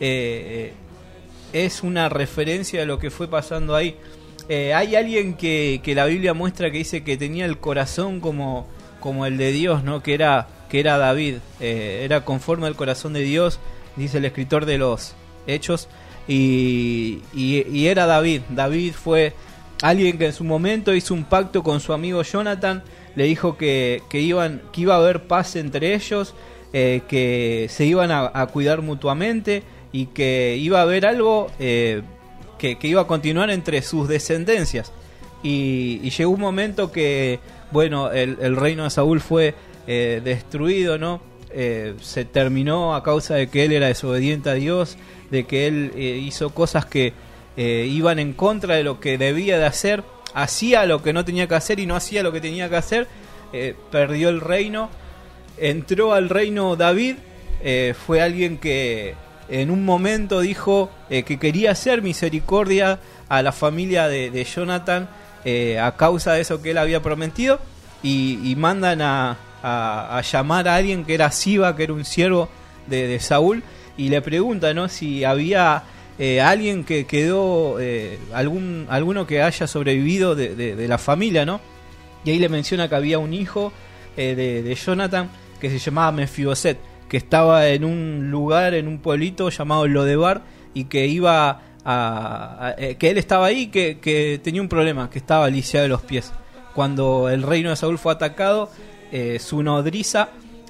es una referencia de lo que fue pasando ahí. Hay alguien que la Biblia muestra que dice que tenía el corazón como el de Dios, ¿no? Que era David, era conforme al corazón de Dios, dice el escritor de los Hechos, y era David. David fue alguien que en su momento hizo un pacto con su amigo Jonathan, le dijo que iba a haber paz entre ellos, que se iban a cuidar mutuamente, y que iba a haber algo que iba a continuar entre sus descendencias. Y llegó un momento que, bueno, el reino de Saúl fue destruido, ¿no? Se terminó a causa de que él era desobediente a Dios, de que él hizo cosas que iban en contra de lo que debía de hacer, hacía lo que no tenía que hacer y no hacía lo que tenía que hacer, perdió el reino. Entró al reino David, fue alguien que en un momento dijo que quería hacer misericordia a la familia de Jonathan, a causa de eso que él había prometido, y mandan a llamar a alguien que era Siba, que era un siervo de Saúl, y le pregunta, ¿no? Si había alguien que quedó, alguno que haya sobrevivido de la familia, ¿no? Y ahí le menciona que había un hijo de Jonathan que se llamaba Mefiboset, que estaba en un lugar, en un pueblito llamado Lodebar, y que iba que él estaba ahí, que tenía un problema, que estaba lisiado de los pies. Cuando el reino de Saúl fue atacado, su nodriza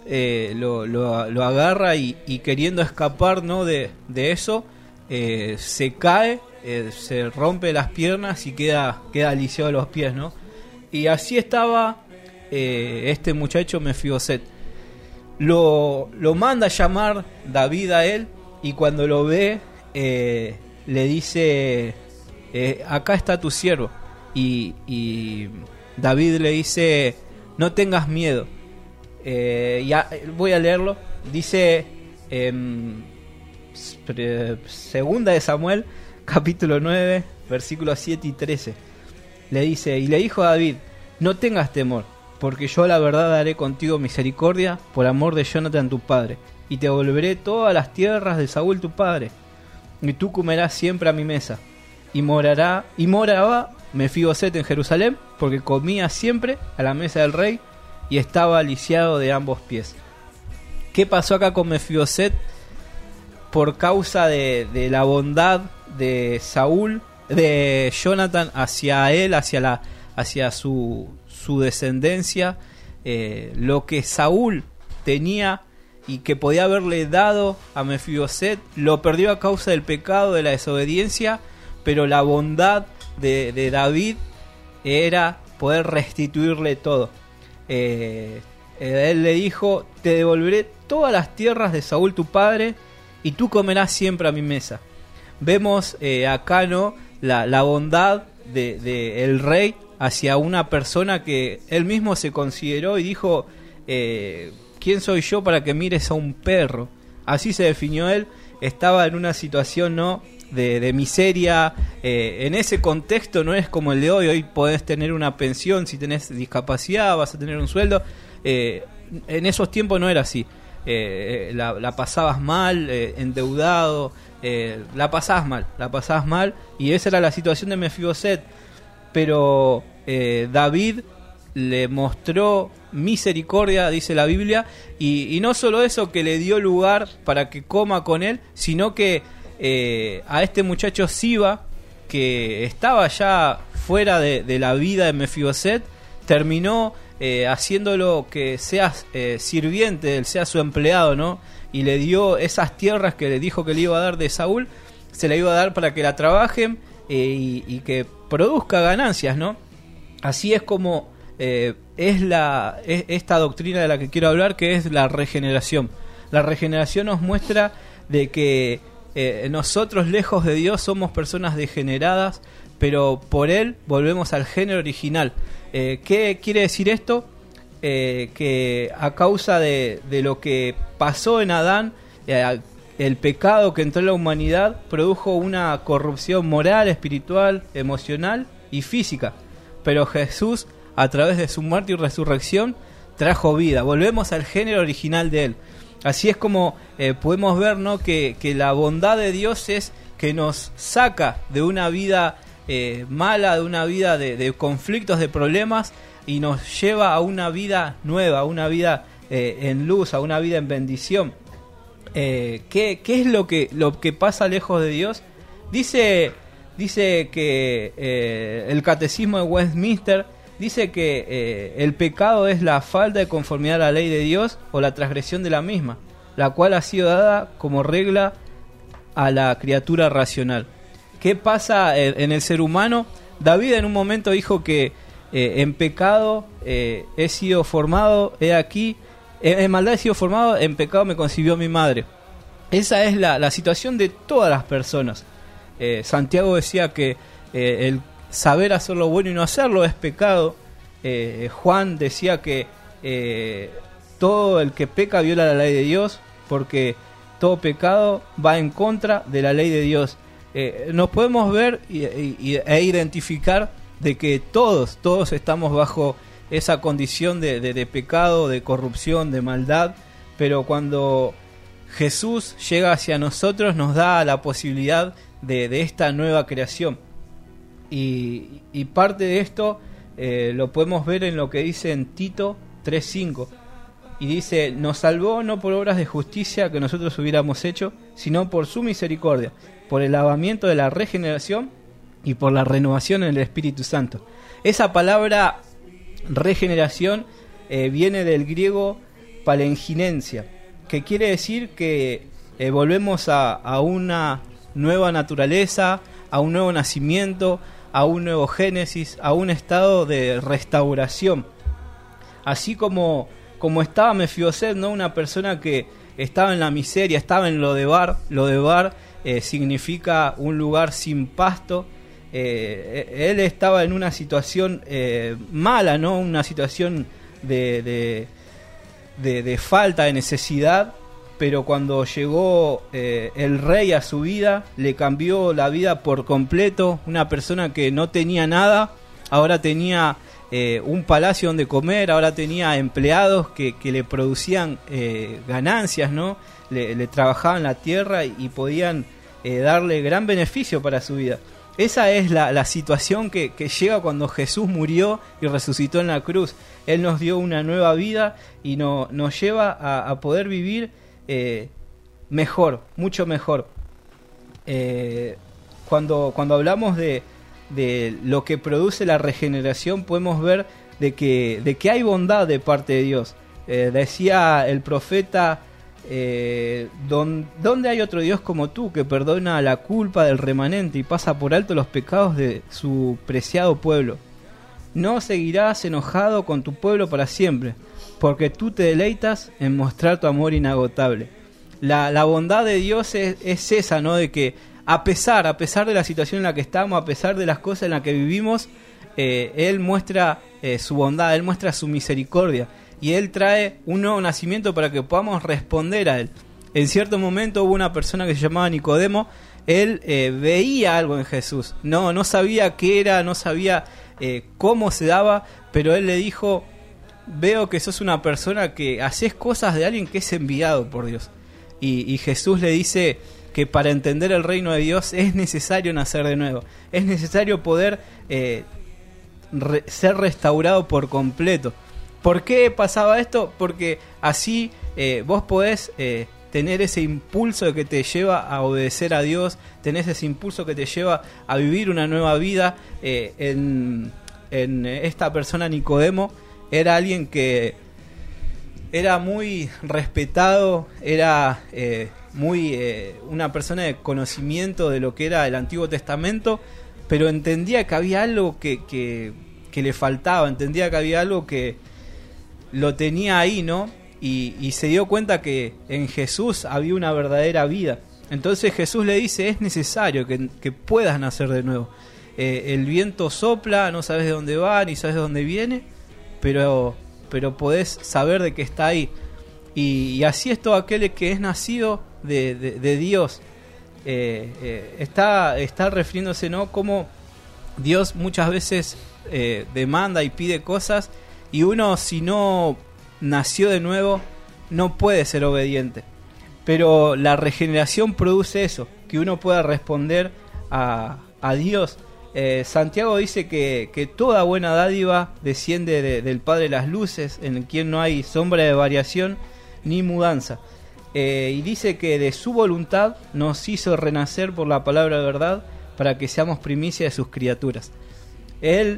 lo agarra, y queriendo escapar, ¿no? de eso, se cae, se rompe las piernas y queda lisiado de los pies, ¿no? Y así estaba este muchacho Mefiboset. Lo manda a llamar David a él, y cuando lo ve le dice, acá está tu siervo. y David le dice: no tengas miedo. Voy a leerlo. Dice Segunda de Samuel, capítulo 9, versículos 7 y 13. Le dice: y le dijo a David: no tengas temor, porque yo la verdad haré contigo misericordia por amor de Jonathan tu padre, y te devolveré todas las tierras de Saúl tu padre, y tú comerás siempre a mi mesa. Y moraba Mefiboset en Jerusalén, porque comía siempre a la mesa del rey y estaba lisiado de ambos pies. ¿Qué pasó acá con Mefiboset? Por causa de la bondad de Saúl, de Jonathan hacia él, hacia su descendencia, lo que Saúl tenía y que podía haberle dado a Mefiboset, lo perdió a causa del pecado, de la desobediencia, pero la bondad de David era poder restituirle todo. Él le dijo: te devolveré todas las tierras de Saúl tu padre, y tú comerás siempre a mi mesa. Vemos acá, ¿no?, la bondad de el rey hacia una persona que él mismo se consideró y dijo: ¿quién soy yo para que mires a un perro? Así se definió él. Estaba en una situación, ¿no?, de miseria. En ese contexto no es como el de hoy. Hoy podés tener una pensión, si tenés discapacidad vas a tener un sueldo. En esos tiempos no era así. La pasabas mal, endeudado, la pasabas mal, y esa era la situación de Mefiboset. Pero David le mostró misericordia, dice la Biblia, y no solo eso, que le dio lugar para que coma con él, sino que a este muchacho Siba, que estaba ya fuera de la vida de Mefiboset, terminó haciéndolo que sea sirviente, él sea su empleado, ¿no? Y le dio esas tierras que le dijo que le iba a dar de Saúl, se la iba a dar para que la trabajen y que produzca ganancias, ¿no? Así es como es esta doctrina de la que quiero hablar, que es la regeneración. La regeneración nos muestra de que nosotros, lejos de Dios, somos personas degeneradas, pero por Él volvemos al género original. ¿Qué quiere decir esto? Que a causa de lo que pasó en Adán, el pecado que entró en la humanidad produjo una corrupción moral, espiritual, emocional y física. Pero Jesús, a través de su muerte y resurrección, trajo vida. Volvemos al género original de Él. Así es como podemos ver, ¿no?, que la bondad de Dios es que nos saca de una vida mala, de una vida de conflictos, de problemas, y nos lleva a una vida nueva, a una vida en luz, a una vida en bendición. ¿Qué es lo que pasa lejos de Dios? Dice que el Catecismo de Westminster dice que el pecado es la falta de conformidad a la ley de Dios o la transgresión de la misma, la cual ha sido dada como regla a la criatura racional. ¿Qué pasa en el ser humano? David en un momento dijo que en pecado he sido formado, he aquí, en maldad he sido formado, en pecado me concibió mi madre. Esa es la situación de todas las personas. Santiago decía que el saber hacer lo bueno y no hacerlo es pecado. Juan decía que todo el que peca viola la ley de Dios, porque todo pecado va en contra de la ley de Dios. Nos podemos ver e identificar de que todos estamos bajo esa condición de pecado, de corrupción, de maldad, pero cuando Jesús llega hacia nosotros nos da la posibilidad de esta nueva creación. Y parte de esto lo podemos ver en lo que dice en Tito 3:5, y dice: nos salvó no por obras de justicia que nosotros hubiéramos hecho, sino por su misericordia, por el lavamiento de la regeneración y por la renovación en el Espíritu Santo. Esa palabra regeneración viene del griego palenginencia, que quiere decir que volvemos a una nueva naturaleza, a un nuevo nacimiento, a un nuevo génesis, a un estado de restauración. Así como estaba Mefiboset, ¿no?, una persona que estaba en la miseria, estaba en Lodebar. Lodebar significa un lugar sin pasto. él estaba en una situación mala, ¿no? Una situación de falta, de necesidad, pero cuando llegó el rey a su vida, le cambió la vida por completo. Una persona que no tenía nada, ahora tenía un palacio donde comer, ahora tenía empleados que le producían ganancias, ¿no? Le trabajaban la tierra y podían darle gran beneficio para su vida. Esa es la situación que llega cuando Jesús murió y resucitó en la cruz. Él nos dio una nueva vida y nos lleva a poder vivir mejor, mucho mejor. Cuando hablamos de lo que produce la regeneración, podemos ver de que hay bondad de parte de Dios. Decía el profeta, ¿dónde hay otro Dios como tú, que perdona la culpa del remanente y pasa por alto los pecados de su preciado pueblo? No seguirás enojado con tu pueblo para siempre, porque tú te deleitas en mostrar tu amor inagotable. La bondad de Dios es esa, ¿no? De que a pesar de la situación en la que estamos, a pesar de las cosas en las que vivimos, Él muestra su bondad, Él muestra su misericordia. Y Él trae un nuevo nacimiento para que podamos responder a Él. En cierto momento hubo una persona que se llamaba Nicodemo. Él veía algo en Jesús. No sabía qué era, no sabía cómo se daba, pero Él le dijo: veo que sos una persona que haces cosas de alguien que es enviado por Dios. Y Jesús le dice que para entender el reino de Dios es necesario nacer de nuevo. Es necesario poder ser restaurado por completo. ¿Por qué pasaba esto? Porque así vos podés tener ese impulso que te lleva a obedecer a Dios, tenés ese impulso que te lleva a vivir una nueva vida. En esta persona Nicodemo era alguien que era muy respetado, era una persona de conocimiento de lo que era el Antiguo Testamento, pero entendía que había algo que le faltaba, entendía que había algo que lo tenía ahí, ¿no? Y se dio cuenta que en Jesús había una verdadera vida. Entonces Jesús le dice: es necesario que puedas nacer de nuevo. El viento sopla, no sabes de dónde va ni sabes de dónde viene, pero podés saber de que está ahí. Y así es todo aquel que es nacido de Dios. Está refiriéndose, ¿no?, como Dios muchas veces demanda y pide cosas, y uno, si no nació de nuevo, no puede ser obediente. Pero la regeneración produce eso, que uno pueda responder a Dios. Santiago dice que toda buena dádiva desciende del Padre de las luces, en quien no hay sombra de variación ni mudanza. Y dice que de su voluntad nos hizo renacer por la palabra de verdad, para que seamos primicia de sus criaturas. Él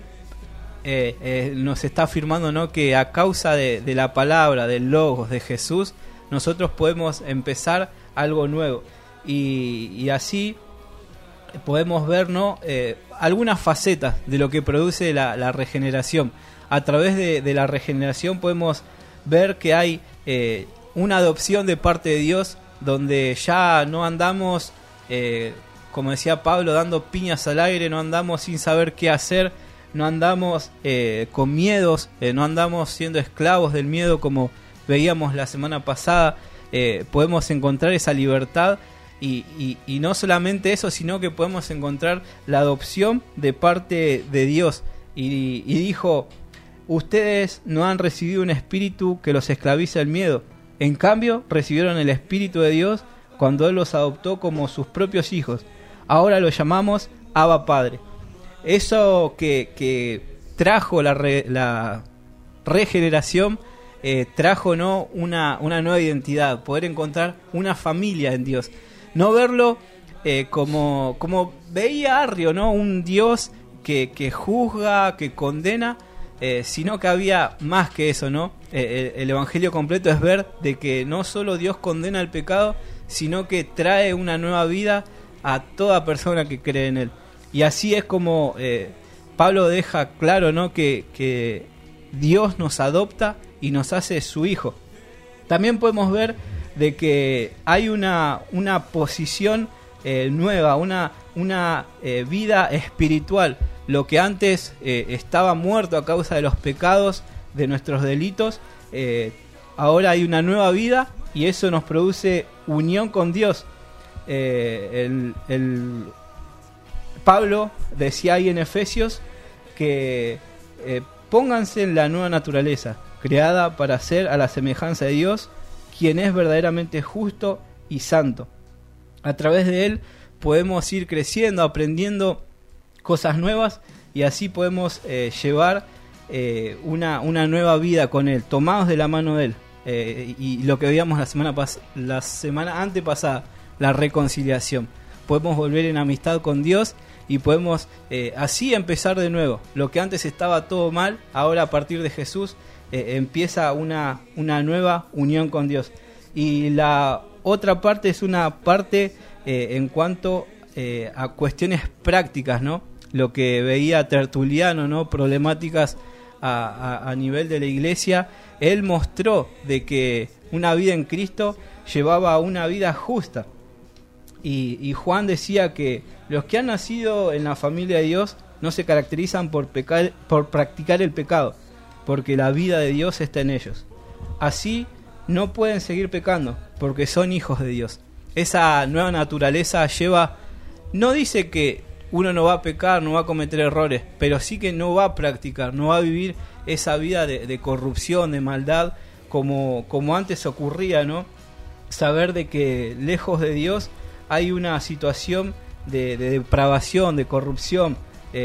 nos está afirmando, ¿no?, que a causa de la palabra, del logos de Jesús, nosotros podemos empezar algo nuevo. Y así podemos ver, ¿no?, algunas facetas de lo que produce la regeneración. A través de la regeneración podemos ver que hay una adopción de parte de Dios, donde ya no andamos, como decía Pablo, dando piñas al aire, no andamos sin saber qué hacer, no andamos con miedos, no andamos siendo esclavos del miedo como veíamos la semana pasada. Podemos encontrar esa libertad y no solamente eso, sino que podemos encontrar la adopción de parte de Dios. Y dijo: ustedes no han recibido un espíritu que los esclavice al miedo, en cambio recibieron el Espíritu de Dios cuando Él los adoptó como sus propios hijos. Ahora lo llamamos Abba Padre. Eso que trajo la regeneración, trajo, ¿no?, una nueva identidad, poder encontrar una familia en Dios. No verlo como veía Arrio, ¿no?, un Dios que juzga, que condena, sino que había más que eso, ¿no? El Evangelio completo es ver de que no solo Dios condena el pecado, sino que trae una nueva vida a toda persona que cree en Él. Y así es como Pablo deja claro, ¿no?, que Dios nos adopta y nos hace su hijo. También podemos ver de que hay una posición nueva, una una vida espiritual. Lo que antes estaba muerto a causa de los pecados, de nuestros delitos, ahora hay una nueva vida y eso nos produce unión con Dios. Pablo decía ahí en Efesios que pónganse en la nueva naturaleza, creada para ser a la semejanza de Dios, quien es verdaderamente justo y santo. A través de él podemos ir creciendo, aprendiendo cosas nuevas y así podemos llevar una nueva vida con él, tomados de la mano de él. Y lo que veíamos la semana antepasada, la reconciliación. Podemos volver en amistad con Dios y podemos así empezar de nuevo. Lo que antes estaba todo mal, ahora a partir de Jesús empieza una nueva unión con Dios. Y la otra parte es una parte en cuanto a cuestiones prácticas, ¿no? Lo que veía Tertuliano, ¿no? Problemáticas a nivel de la iglesia. Él mostró de que una vida en Cristo llevaba a una vida justa. Y Juan decía que los que han nacido en la familia de Dios no se caracterizan por practicar el pecado, porque la vida de Dios está en ellos. Así no pueden seguir pecando, porque son hijos de Dios. Esa nueva naturaleza no dice que uno no va a pecar, no va a cometer errores, pero sí que no va a practicar, no va a vivir esa vida de corrupción, de maldad, como antes ocurría, ¿no? Saber de que lejos de Dios hay una situación de depravación, de corrupción.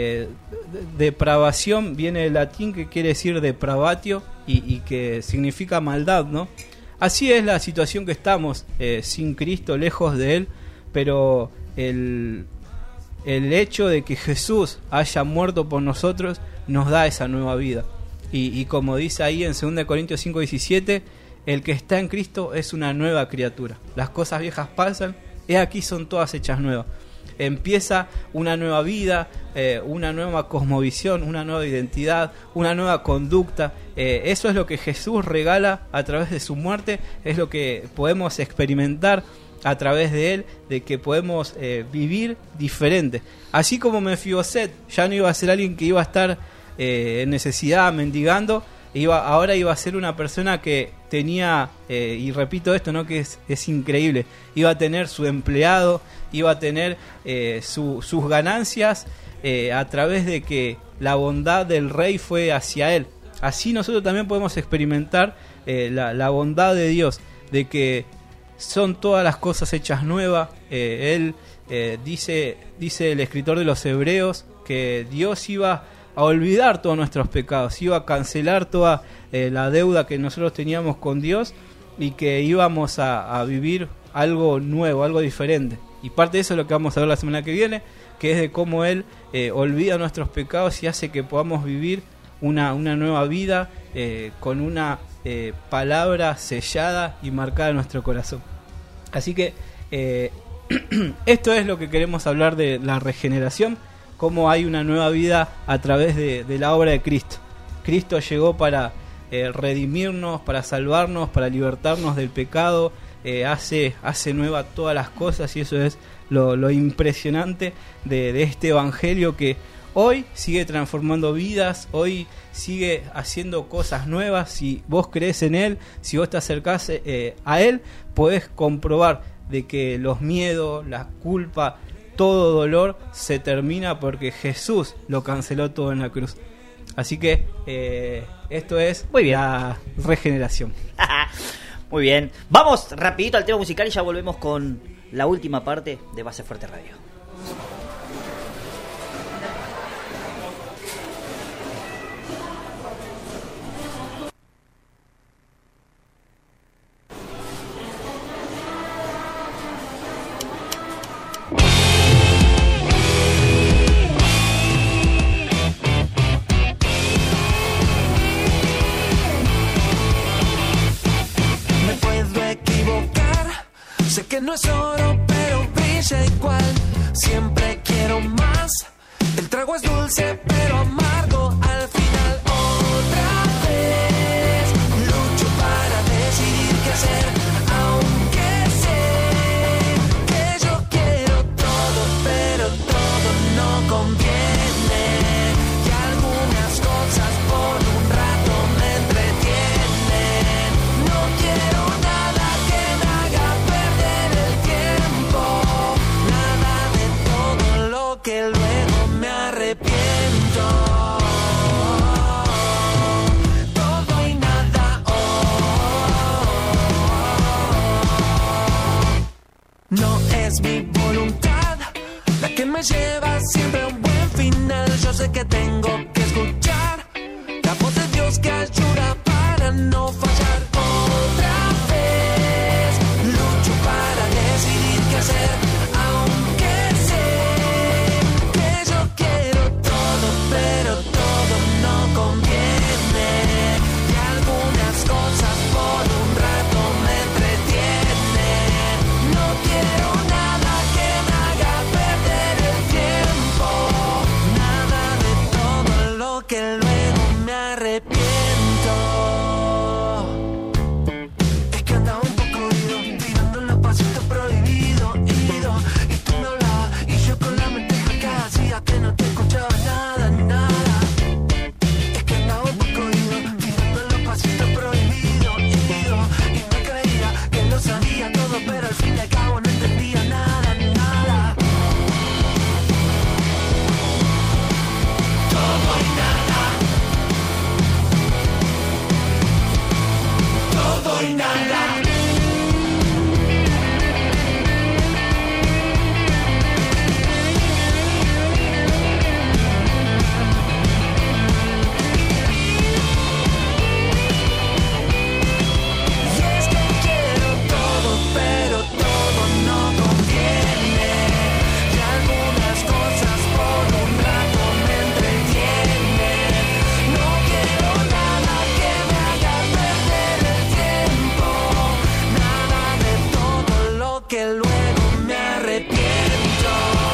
Depravación viene del latín, que quiere decir depravatio y que significa maldad, ¿no? Así es la situación que estamos, sin Cristo, lejos de Él, pero el hecho de que Jesús haya muerto por nosotros nos da esa nueva vida. Y como dice ahí en 2 Corintios 5:17, el que está en Cristo es una nueva criatura. Las cosas viejas pasan, he aquí son todas hechas nuevas. Empieza una nueva vida, una nueva cosmovisión, una nueva identidad, una nueva conducta. Eso es lo que Jesús regala a través de su muerte, es lo que podemos experimentar a través de él, de que podemos vivir diferente. Así como Mefiboset ya no iba a ser alguien que iba a estar en necesidad, mendigando, ahora iba a ser una persona que tenía, y repito esto, ¿no? Que es increíble, iba a tener su empleado, iba a tener sus ganancias a través de que la bondad del rey fue hacia él. Así nosotros también podemos experimentar la bondad de Dios, de que son todas las cosas hechas nuevas. Él dice el escritor de los Hebreos que Dios iba a olvidar todos nuestros pecados, iba a cancelar toda la deuda que nosotros teníamos con Dios y que íbamos a vivir algo nuevo, algo diferente. Y parte de eso es lo que vamos a ver la semana que viene, que es de cómo Él olvida nuestros pecados y hace que podamos vivir una nueva vida con una palabra sellada y marcada en nuestro corazón. Así que esto es lo que queremos hablar de la regeneración, cómo hay una nueva vida a través de la obra de Cristo. Cristo llegó para redimirnos, para salvarnos, para libertarnos del pecado, hace nueva todas las cosas, y eso es lo impresionante de este evangelio, que hoy sigue transformando vidas, hoy sigue haciendo cosas nuevas. Si vos crees en Él, si vos te acercás a Él, podés comprobar de que los miedos, la culpa, todo dolor se termina porque Jesús lo canceló todo en la cruz. Así que esto es muy bien, la regeneración. Muy bien, vamos rapidito al tema musical y ya volvemos con la última parte de Base Fuerte Radio. Que no es oro, pero brilla igual. Siempre quiero más. El trago es dulce, pero amargo al final. Otra vez lucho para decidir qué hacer, aunque sé que yo quiero todo, pero luego me arrepiento. Todo y nada, no es mi voluntad la que me lleva siempre a un buen final. Yo sé que tengo que escuchar la voz de Dios que ayuda para no fallar. Otra vez lucho para decidir qué hacer, aunque sé que yo quiero todo, pero todo no conviene. Y algunas cosas por un rato me entretienen. No quiero nada que me haga perder el tiempo, nada de todo lo que luego me arrepiento. Es que andaba un poco ido, tirando los pasitos prohibidos, ido, y tú me hablabas, y yo con la mente hackeada hacía que no te escuchaba nada, nada. Es que andaba un poco ido, tirando los pasitos prohibidos, ido, y me creía que lo sabía todo, pero al fin y al cabo no entendía nada, nada. Todo y nada. Todo y nada. Y es que quiero todo, pero todo no conviene. Y algunas cosas por un rato me entretienen. No quiero nada que me haga perder el tiempo, nada de todo lo que luego me arrepiento.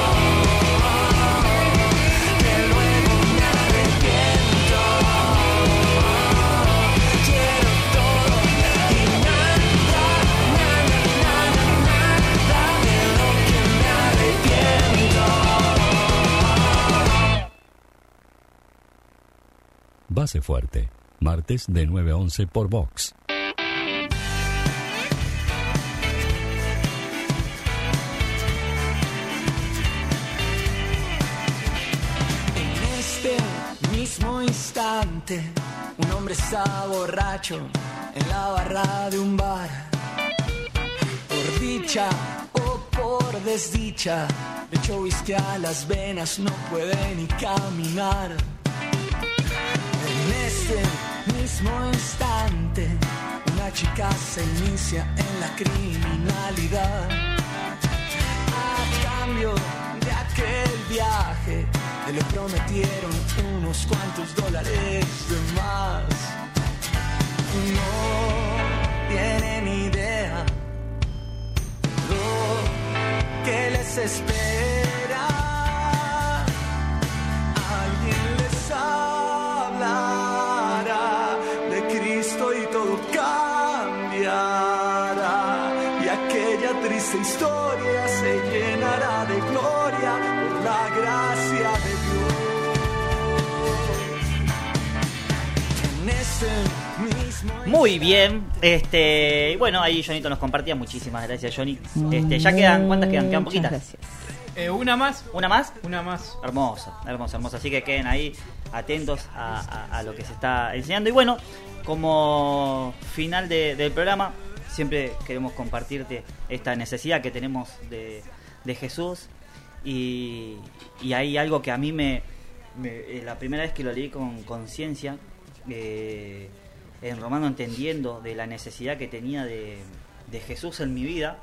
Que luego me arrepiento. Quiero todo y nada, nada, nada, nada de lo que me arrepiento. Base Fuerte, martes de 9 a 11 por Vox. En este mismo instante, un hombre está borracho en la barra de un bar. Por dicha o por desdicha, le echó whisky a las venas, no puede ni caminar. En este mismo instante, una chica se inicia en la criminalidad. A cambio de aquel viaje, le prometieron unos cuantos dólares de más. No tiene ni idea lo que les espera. Alguien les hablará de Cristo y todo cambiará. Y aquella triste historia se llenará de gloria por la gracia de Dios. En ese mismo... Muy bien, bueno, ahí Jonito nos compartía, muchísimas gracias, Johnny. Ya quedan, ¿cuántas quedan? Quedan poquitas. Gracias. ¿Una más? ¿Una más? Una más. Hermoso, hermoso, hermoso. Así que queden ahí atentos a lo que se está enseñando. Y bueno, como final del programa, siempre queremos compartirte esta necesidad que tenemos de Jesús. Y hay algo que a mí la primera vez que lo leí con conciencia, en Romano, entendiendo de la necesidad que tenía de Jesús en mi vida,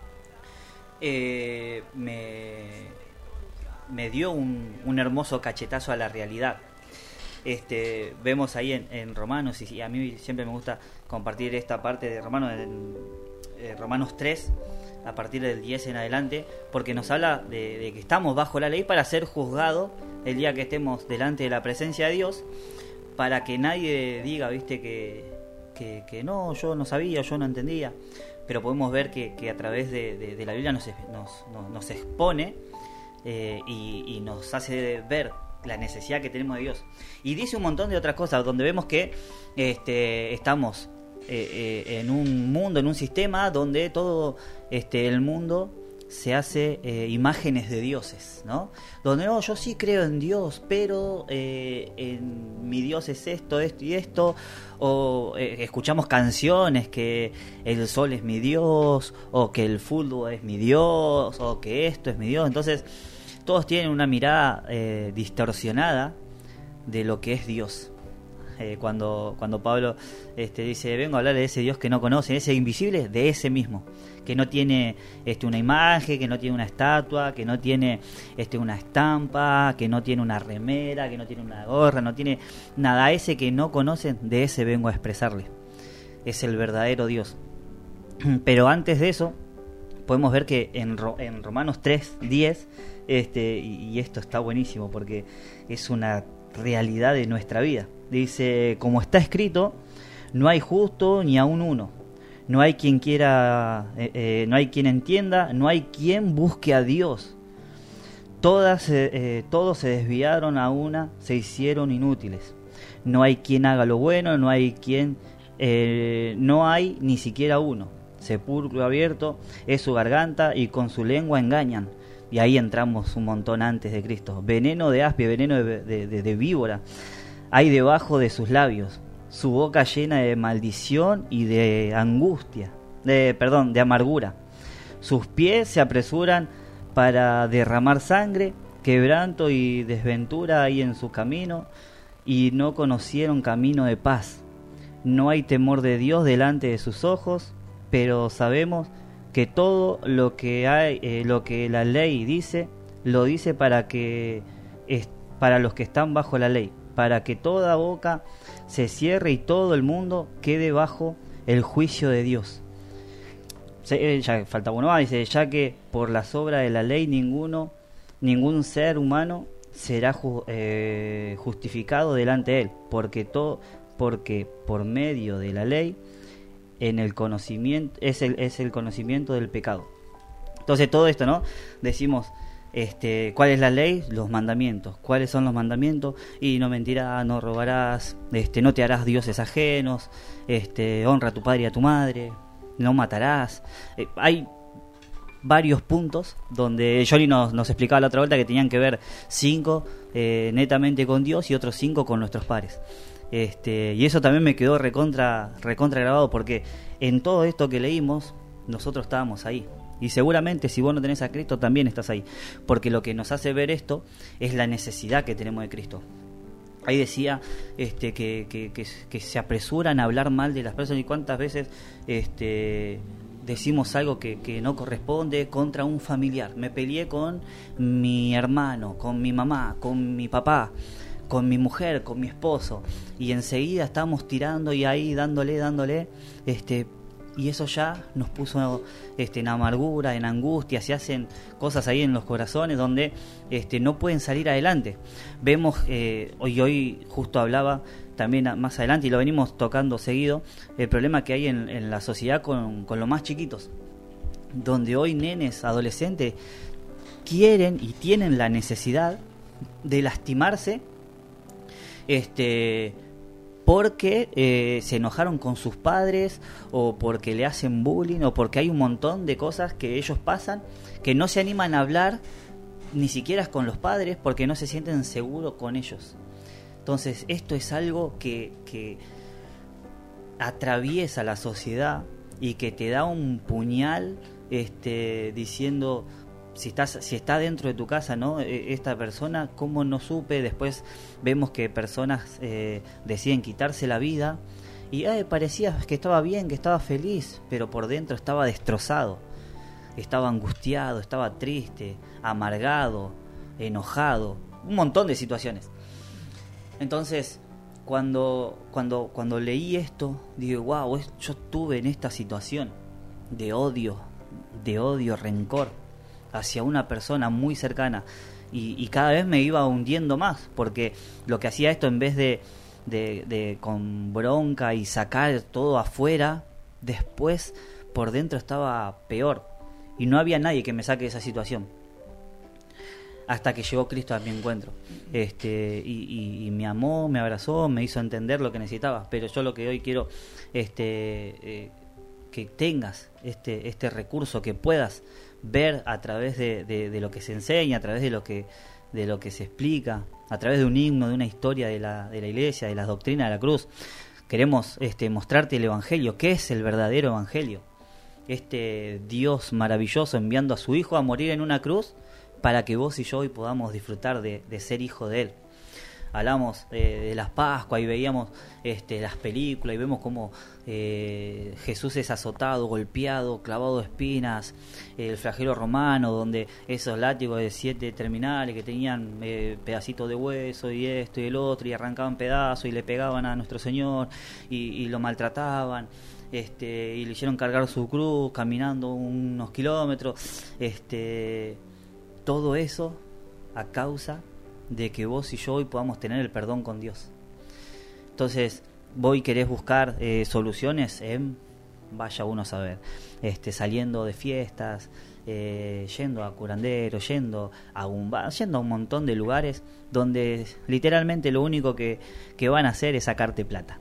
me dio un hermoso cachetazo a la realidad. Vemos ahí en Romanos, y a mí siempre me gusta compartir esta parte de Romanos, en Romanos 3, a partir del 10 en adelante, porque nos habla de que estamos bajo la ley para ser juzgados el día que estemos delante de la presencia de Dios, para que nadie diga, viste, que no, yo no sabía, yo no entendía. Pero podemos ver que a través de la Biblia nos expone y nos hace ver la necesidad que tenemos de Dios. Y dice un montón de otras cosas, donde vemos que estamos en un mundo, en un sistema donde todo el mundo se hace imágenes de dioses, ¿no? Donde no, yo sí creo en Dios, pero en mi Dios es esto y esto, o escuchamos canciones que el sol es mi Dios, o que el fútbol es mi Dios, o que esto es mi Dios. Entonces todos tienen una mirada distorsionada de lo que es Dios. Cuando Pablo dice, vengo a hablar de ese Dios que no conocen, ese invisible, de ese mismo, que no tiene una imagen, que no tiene una estatua, que no tiene una estampa, que no tiene una remera, que no tiene una gorra, no tiene nada. Ese que no conocen, de ese vengo a expresarle. Es el verdadero Dios. Pero antes de eso, podemos ver que en Romanos 3:10, y esto está buenísimo porque es una realidad de nuestra vida. Dice, como está escrito, no hay justo ni aun uno, no hay quien quiera, no hay quien entienda, no hay quien busque a Dios. Todos se desviaron a una, se hicieron inútiles. No hay quien haga lo bueno, no hay ni siquiera uno. Sepulcro abierto es su garganta y con su lengua engañan. Y ahí entramos un montón antes de Cristo. Veneno de áspide, veneno de víbora hay debajo de sus labios. Su boca llena de maldición y de angustia, de amargura. Sus pies se apresuran para derramar sangre, quebranto y desventura hay en su camino, y no conocieron camino de paz. No hay temor de Dios delante de sus ojos, pero sabemos que todo lo que la ley dice, lo dice para los que están bajo la ley, para que toda boca se cierre y todo el mundo quede bajo el juicio de Dios. Ya falta uno más, dice, ya que por las obras de la ley ningún ser humano será justificado delante de él, porque por medio de la ley en el conocimiento es el conocimiento del pecado. Entonces todo esto, ¿no? Decimos, ¿cuál es la ley? Los mandamientos. ¿Cuáles son los mandamientos? Y no mentirás, no robarás, no te harás dioses ajenos, honra a tu padre y a tu madre, no matarás. Hay varios puntos donde Johnny nos explicaba la otra vuelta que tenían que ver 5 netamente con Dios y otros 5 con nuestros padres. Y eso también me quedó recontra grabado, porque en todo esto que leímos nosotros estábamos ahí, y seguramente si vos no tenés a Cristo también estás ahí, porque lo que nos hace ver esto es la necesidad que tenemos de Cristo. Ahí decía que se apresuran a hablar mal de las personas, y cuántas veces decimos algo que no corresponde contra un familiar. Me peleé con mi hermano, con mi mamá, con mi papá, con mi mujer, con mi esposo, y enseguida estamos tirando y ahí dándole, y eso ya nos puso en amargura, en angustia. Se hacen cosas ahí en los corazones donde no pueden salir adelante. Vemos, hoy justo hablaba también más adelante, y lo venimos tocando seguido, el problema que hay en la sociedad con los más chiquitos, donde hoy nenes, adolescentes, quieren y tienen la necesidad de lastimarse porque se enojaron con sus padres, o porque le hacen bullying, o porque hay un montón de cosas que ellos pasan, que no se animan a hablar ni siquiera con los padres porque no se sienten seguros con ellos. Entonces esto es algo que atraviesa la sociedad y que te da un puñal diciendo, si está dentro de tu casa, ¿no? Esta persona, ¿cómo no supe? Después vemos que personas deciden quitarse la vida, y parecía que estaba bien, que estaba feliz, pero por dentro estaba destrozado, estaba angustiado, estaba triste, amargado, enojado, un montón de situaciones. Entonces, cuando leí esto, digo, wow, yo estuve en esta situación de odio, rencor hacia una persona muy cercana, y cada vez me iba hundiendo más, porque lo que hacía esto, en vez de con bronca y sacar todo afuera, después por dentro estaba peor, y no había nadie que me saque de esa situación, hasta que llegó Cristo a mi encuentro, y me amó, me abrazó, me hizo entender lo que necesitaba. Pero yo lo que hoy quiero que tengas este recurso, que puedas ver a través de lo que se enseña, a través de lo que se explica, a través de un himno, de una historia de la iglesia, de las doctrinas de la cruz. Queremos mostrarte el Evangelio. ¿Qué es el verdadero Evangelio? Este Dios maravilloso enviando a su Hijo a morir en una cruz para que vos y yo hoy podamos disfrutar de ser hijo de Él. Hablamos de las Pascuas y veíamos las películas y vemos cómo Jesús es azotado, golpeado, clavado de espinas, el flagelo romano, donde esos látigos de 7 terminales que tenían pedacitos de hueso y esto y el otro, y arrancaban pedazos y le pegaban a nuestro Señor y lo maltrataban. Y le hicieron cargar su cruz caminando unos kilómetros. Todo eso a causa de que vos y yo hoy podamos tener el perdón con Dios. Entonces, vos querés buscar soluciones vaya uno a saber, saliendo de fiestas, yendo a curanderos, yendo a un montón de lugares donde literalmente lo único que van a hacer es sacarte plata.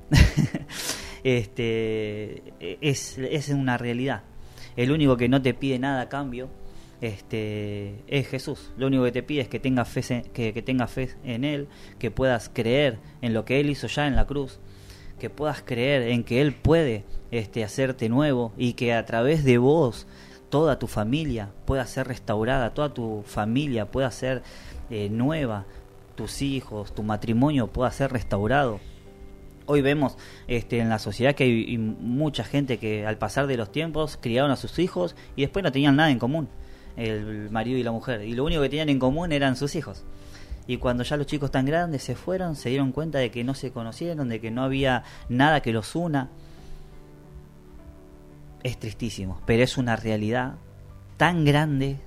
Es una realidad. El único que no te pide nada a cambio es Jesús. Lo único que te pide es que tengas fe, que tengas fe en Él, que puedas creer en lo que Él hizo ya en la cruz, que puedas creer en que Él puede hacerte nuevo, y que a través de vos toda tu familia pueda ser restaurada, toda tu familia pueda ser nueva, tus hijos, tu matrimonio pueda ser restaurado. Hoy vemos en la sociedad que hay mucha gente que al pasar de los tiempos criaron a sus hijos y después no tenían nada en común, el marido y la mujer, y lo único que tenían en común eran sus hijos. Y cuando ya los chicos tan grandes se fueron, se dieron cuenta de que no se conocieron, de que no había nada que los una. Es tristísimo, pero es una realidad tan grande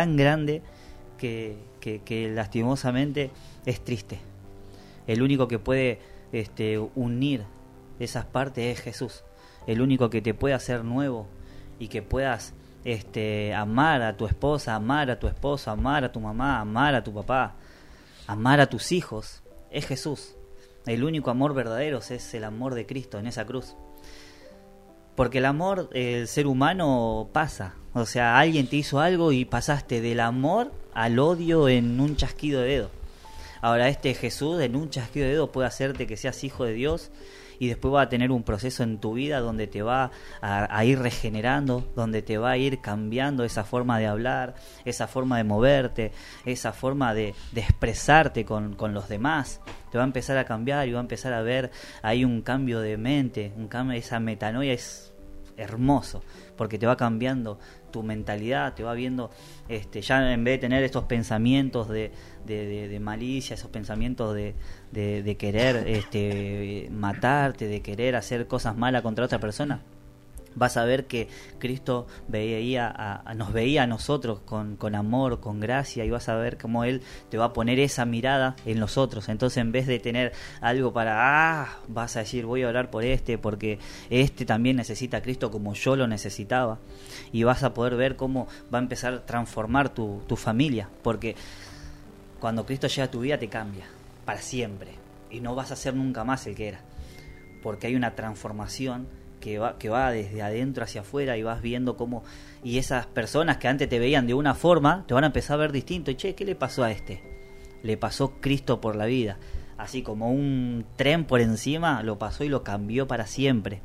que lastimosamente es triste. El único que puede unir esas partes es Jesús. El único que te puede hacer nuevo y que puedas amar a tu esposa, amar a tu esposo, amar a tu mamá, amar a tu papá, amar a tus hijos, es Jesús. El único amor verdadero es el amor de Cristo en esa cruz. Porque el amor, el ser humano pasa. O sea, alguien te hizo algo y pasaste del amor al odio en un chasquido de dedo. Ahora Jesús en un chasquido de dedo puede hacerte que seas hijo de Dios, y después va a tener un proceso en tu vida donde te va a ir regenerando, donde te va a ir cambiando esa forma de hablar, esa forma de moverte, esa forma de expresarte con los demás. Te va a empezar a cambiar y va a empezar a ver ahí un cambio de mente, esa metanoia es hermoso, porque te va cambiando tu mentalidad, te va viendo, ya en vez de tener estos pensamientos de malicia, esos pensamientos de querer matarte, de querer hacer cosas malas contra otra persona, vas a ver que Cristo nos veía a nosotros con amor, con gracia, y vas a ver cómo Él te va a poner esa mirada en los otros. Entonces, en vez de tener algo para vas a decir, voy a orar por porque también necesita a Cristo como yo lo necesitaba, y vas a poder ver cómo va a empezar a transformar tu familia, porque cuando Cristo llega a tu vida te cambia para siempre y no vas a ser nunca más el que era, porque hay una transformación que va desde adentro hacia afuera, y vas viendo cómo, y esas personas que antes te veían de una forma te van a empezar a ver distinto. Y ¿qué le pasó a Le pasó Cristo por la vida, así como un tren por encima, lo pasó y lo cambió para siempre.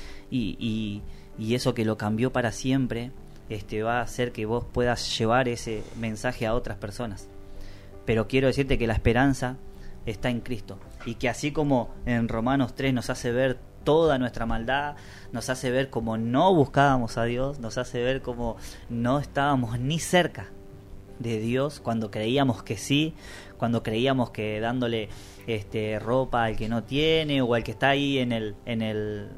Y eso que lo cambió para siempre va a hacer que vos puedas llevar ese mensaje a otras personas. Pero quiero decirte que la esperanza está en Cristo, y que así como en Romanos 3 nos hace ver toda nuestra maldad, nos hace ver cómo no buscábamos a Dios, nos hace ver cómo no estábamos ni cerca de Dios cuando creíamos que sí, cuando creíamos que dándole ropa al que no tiene, o al que está ahí en el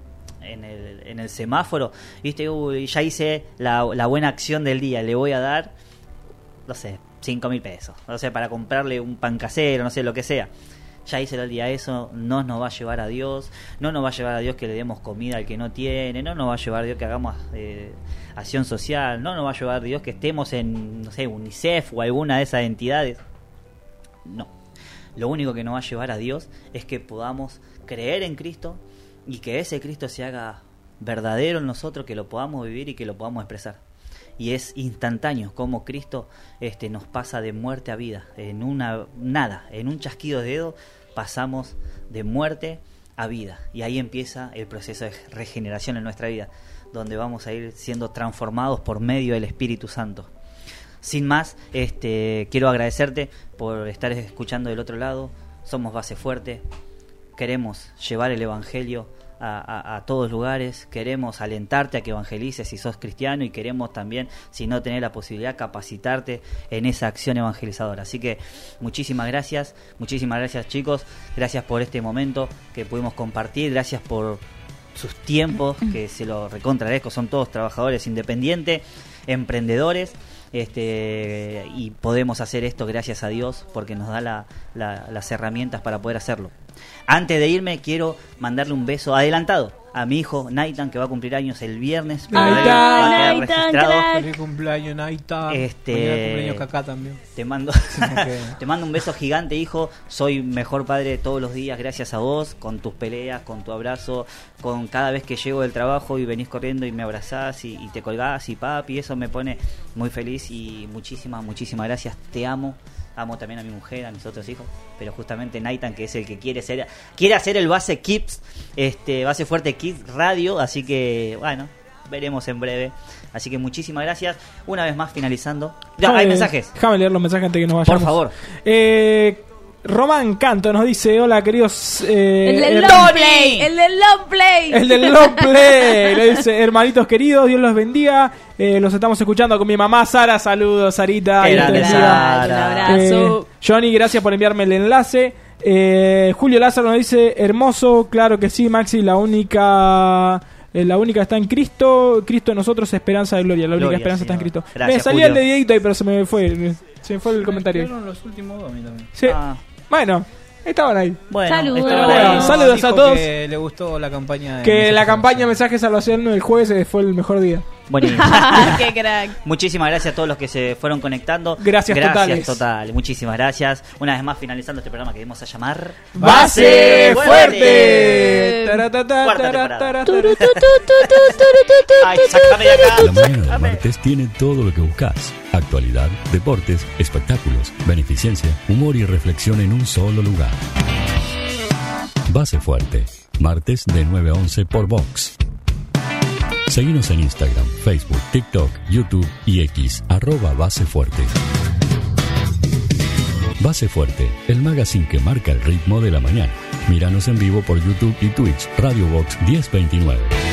semáforo, ¿viste? Ya hice la buena acción del día, le voy a dar, no sé, 5.000 pesos, o sea, para comprarle un pan casero, no sé, lo que sea. Ya hice el día, eso no nos va a llevar a Dios, no nos va a llevar a Dios que le demos comida al que no tiene, no nos va a llevar a Dios que hagamos acción social, no nos va a llevar a Dios que estemos en, no sé, UNICEF o alguna de esas entidades. No, lo único que nos va a llevar a Dios es que podamos creer en Cristo, y que ese Cristo se haga verdadero en nosotros, que lo podamos vivir y que lo podamos expresar. y es instantáneo como Cristo nos pasa de muerte a vida. En un chasquido de dedo pasamos de muerte a vida, y ahí empieza el proceso de regeneración en nuestra vida, donde vamos a ir siendo transformados por medio del Espíritu Santo. Sin más, quiero agradecerte por estar escuchando del otro lado. Somos Base Fuerte, queremos llevar el Evangelio a todos lugares, queremos alentarte a que evangelices si sos cristiano, y queremos también, si no tenés la posibilidad, capacitarte en esa acción evangelizadora. Así que muchísimas gracias chicos, gracias por este momento que pudimos compartir, gracias por sus tiempos, que se lo recontragradezco. Son todos trabajadores independientes, emprendedores, y podemos hacer esto gracias a Dios, porque nos da las herramientas para poder hacerlo. Antes de irme, quiero mandarle un beso adelantado a mi hijo Naitan, que va a cumplir años el viernes. Feliz cumpleaños, Naitan. Cumpleaños Kaká también. Te mando un beso gigante, hijo. Soy mejor padre todos los días gracias a vos, con tus peleas, con tu abrazo, con cada vez que llego del trabajo y venís corriendo y me abrazás y te colgás, y papi, eso me pone muy feliz, y muchísimas gracias. Te amo. Amo también a mi mujer, a mis otros hijos, pero justamente Naitan, que es el que quiere hacer el Base Kids, Base Fuerte Kids Radio, así que bueno, veremos en breve. Así que muchísimas gracias. Una vez más, finalizando. Hay mensajes. Déjame leer los mensajes antes de que nos vayamos. Por favor. Román Canto nos dice: hola queridos, el del long play, el del long play, le dice: hermanitos queridos, Dios los bendiga, los estamos escuchando con mi mamá Sara. Saludos, Sarita. Un abrazo. Johnny, gracias por enviarme el enlace. Julio Lázaro nos dice: hermoso, claro que sí, Maxi, la única está en Cristo, Cristo en nosotros, esperanza de gloria. La única esperanza está en Cristo. Gracias, me salía el de Dieguito ahí, pero se me fue el comentario. Fueron los últimos dos a mí también. Sí. Bueno, estaban ahí. Saludos a todos. Que le gustó la campaña. Que la campaña Mensaje Salvación el jueves fue el mejor día. Buenísimo. Qué crack. Muchísimas gracias a todos los que se fueron conectando. Gracias totales. Muchísimas gracias. Una vez más, finalizando este programa que vamos a llamar Base Fuerte. Ay, sácame de acá. La mañana del martes tiene todo lo que buscas: actualidad, deportes, espectáculos, beneficencia, humor y reflexión en un solo lugar. Base Fuerte, martes de 9 a 11 por Vox. Seguinos en Instagram, Facebook, TikTok, YouTube y X, @Base Fuerte. Base Fuerte, el magazine que marca el ritmo de la mañana. Míranos en vivo por YouTube y Twitch, Radio Vox 1029.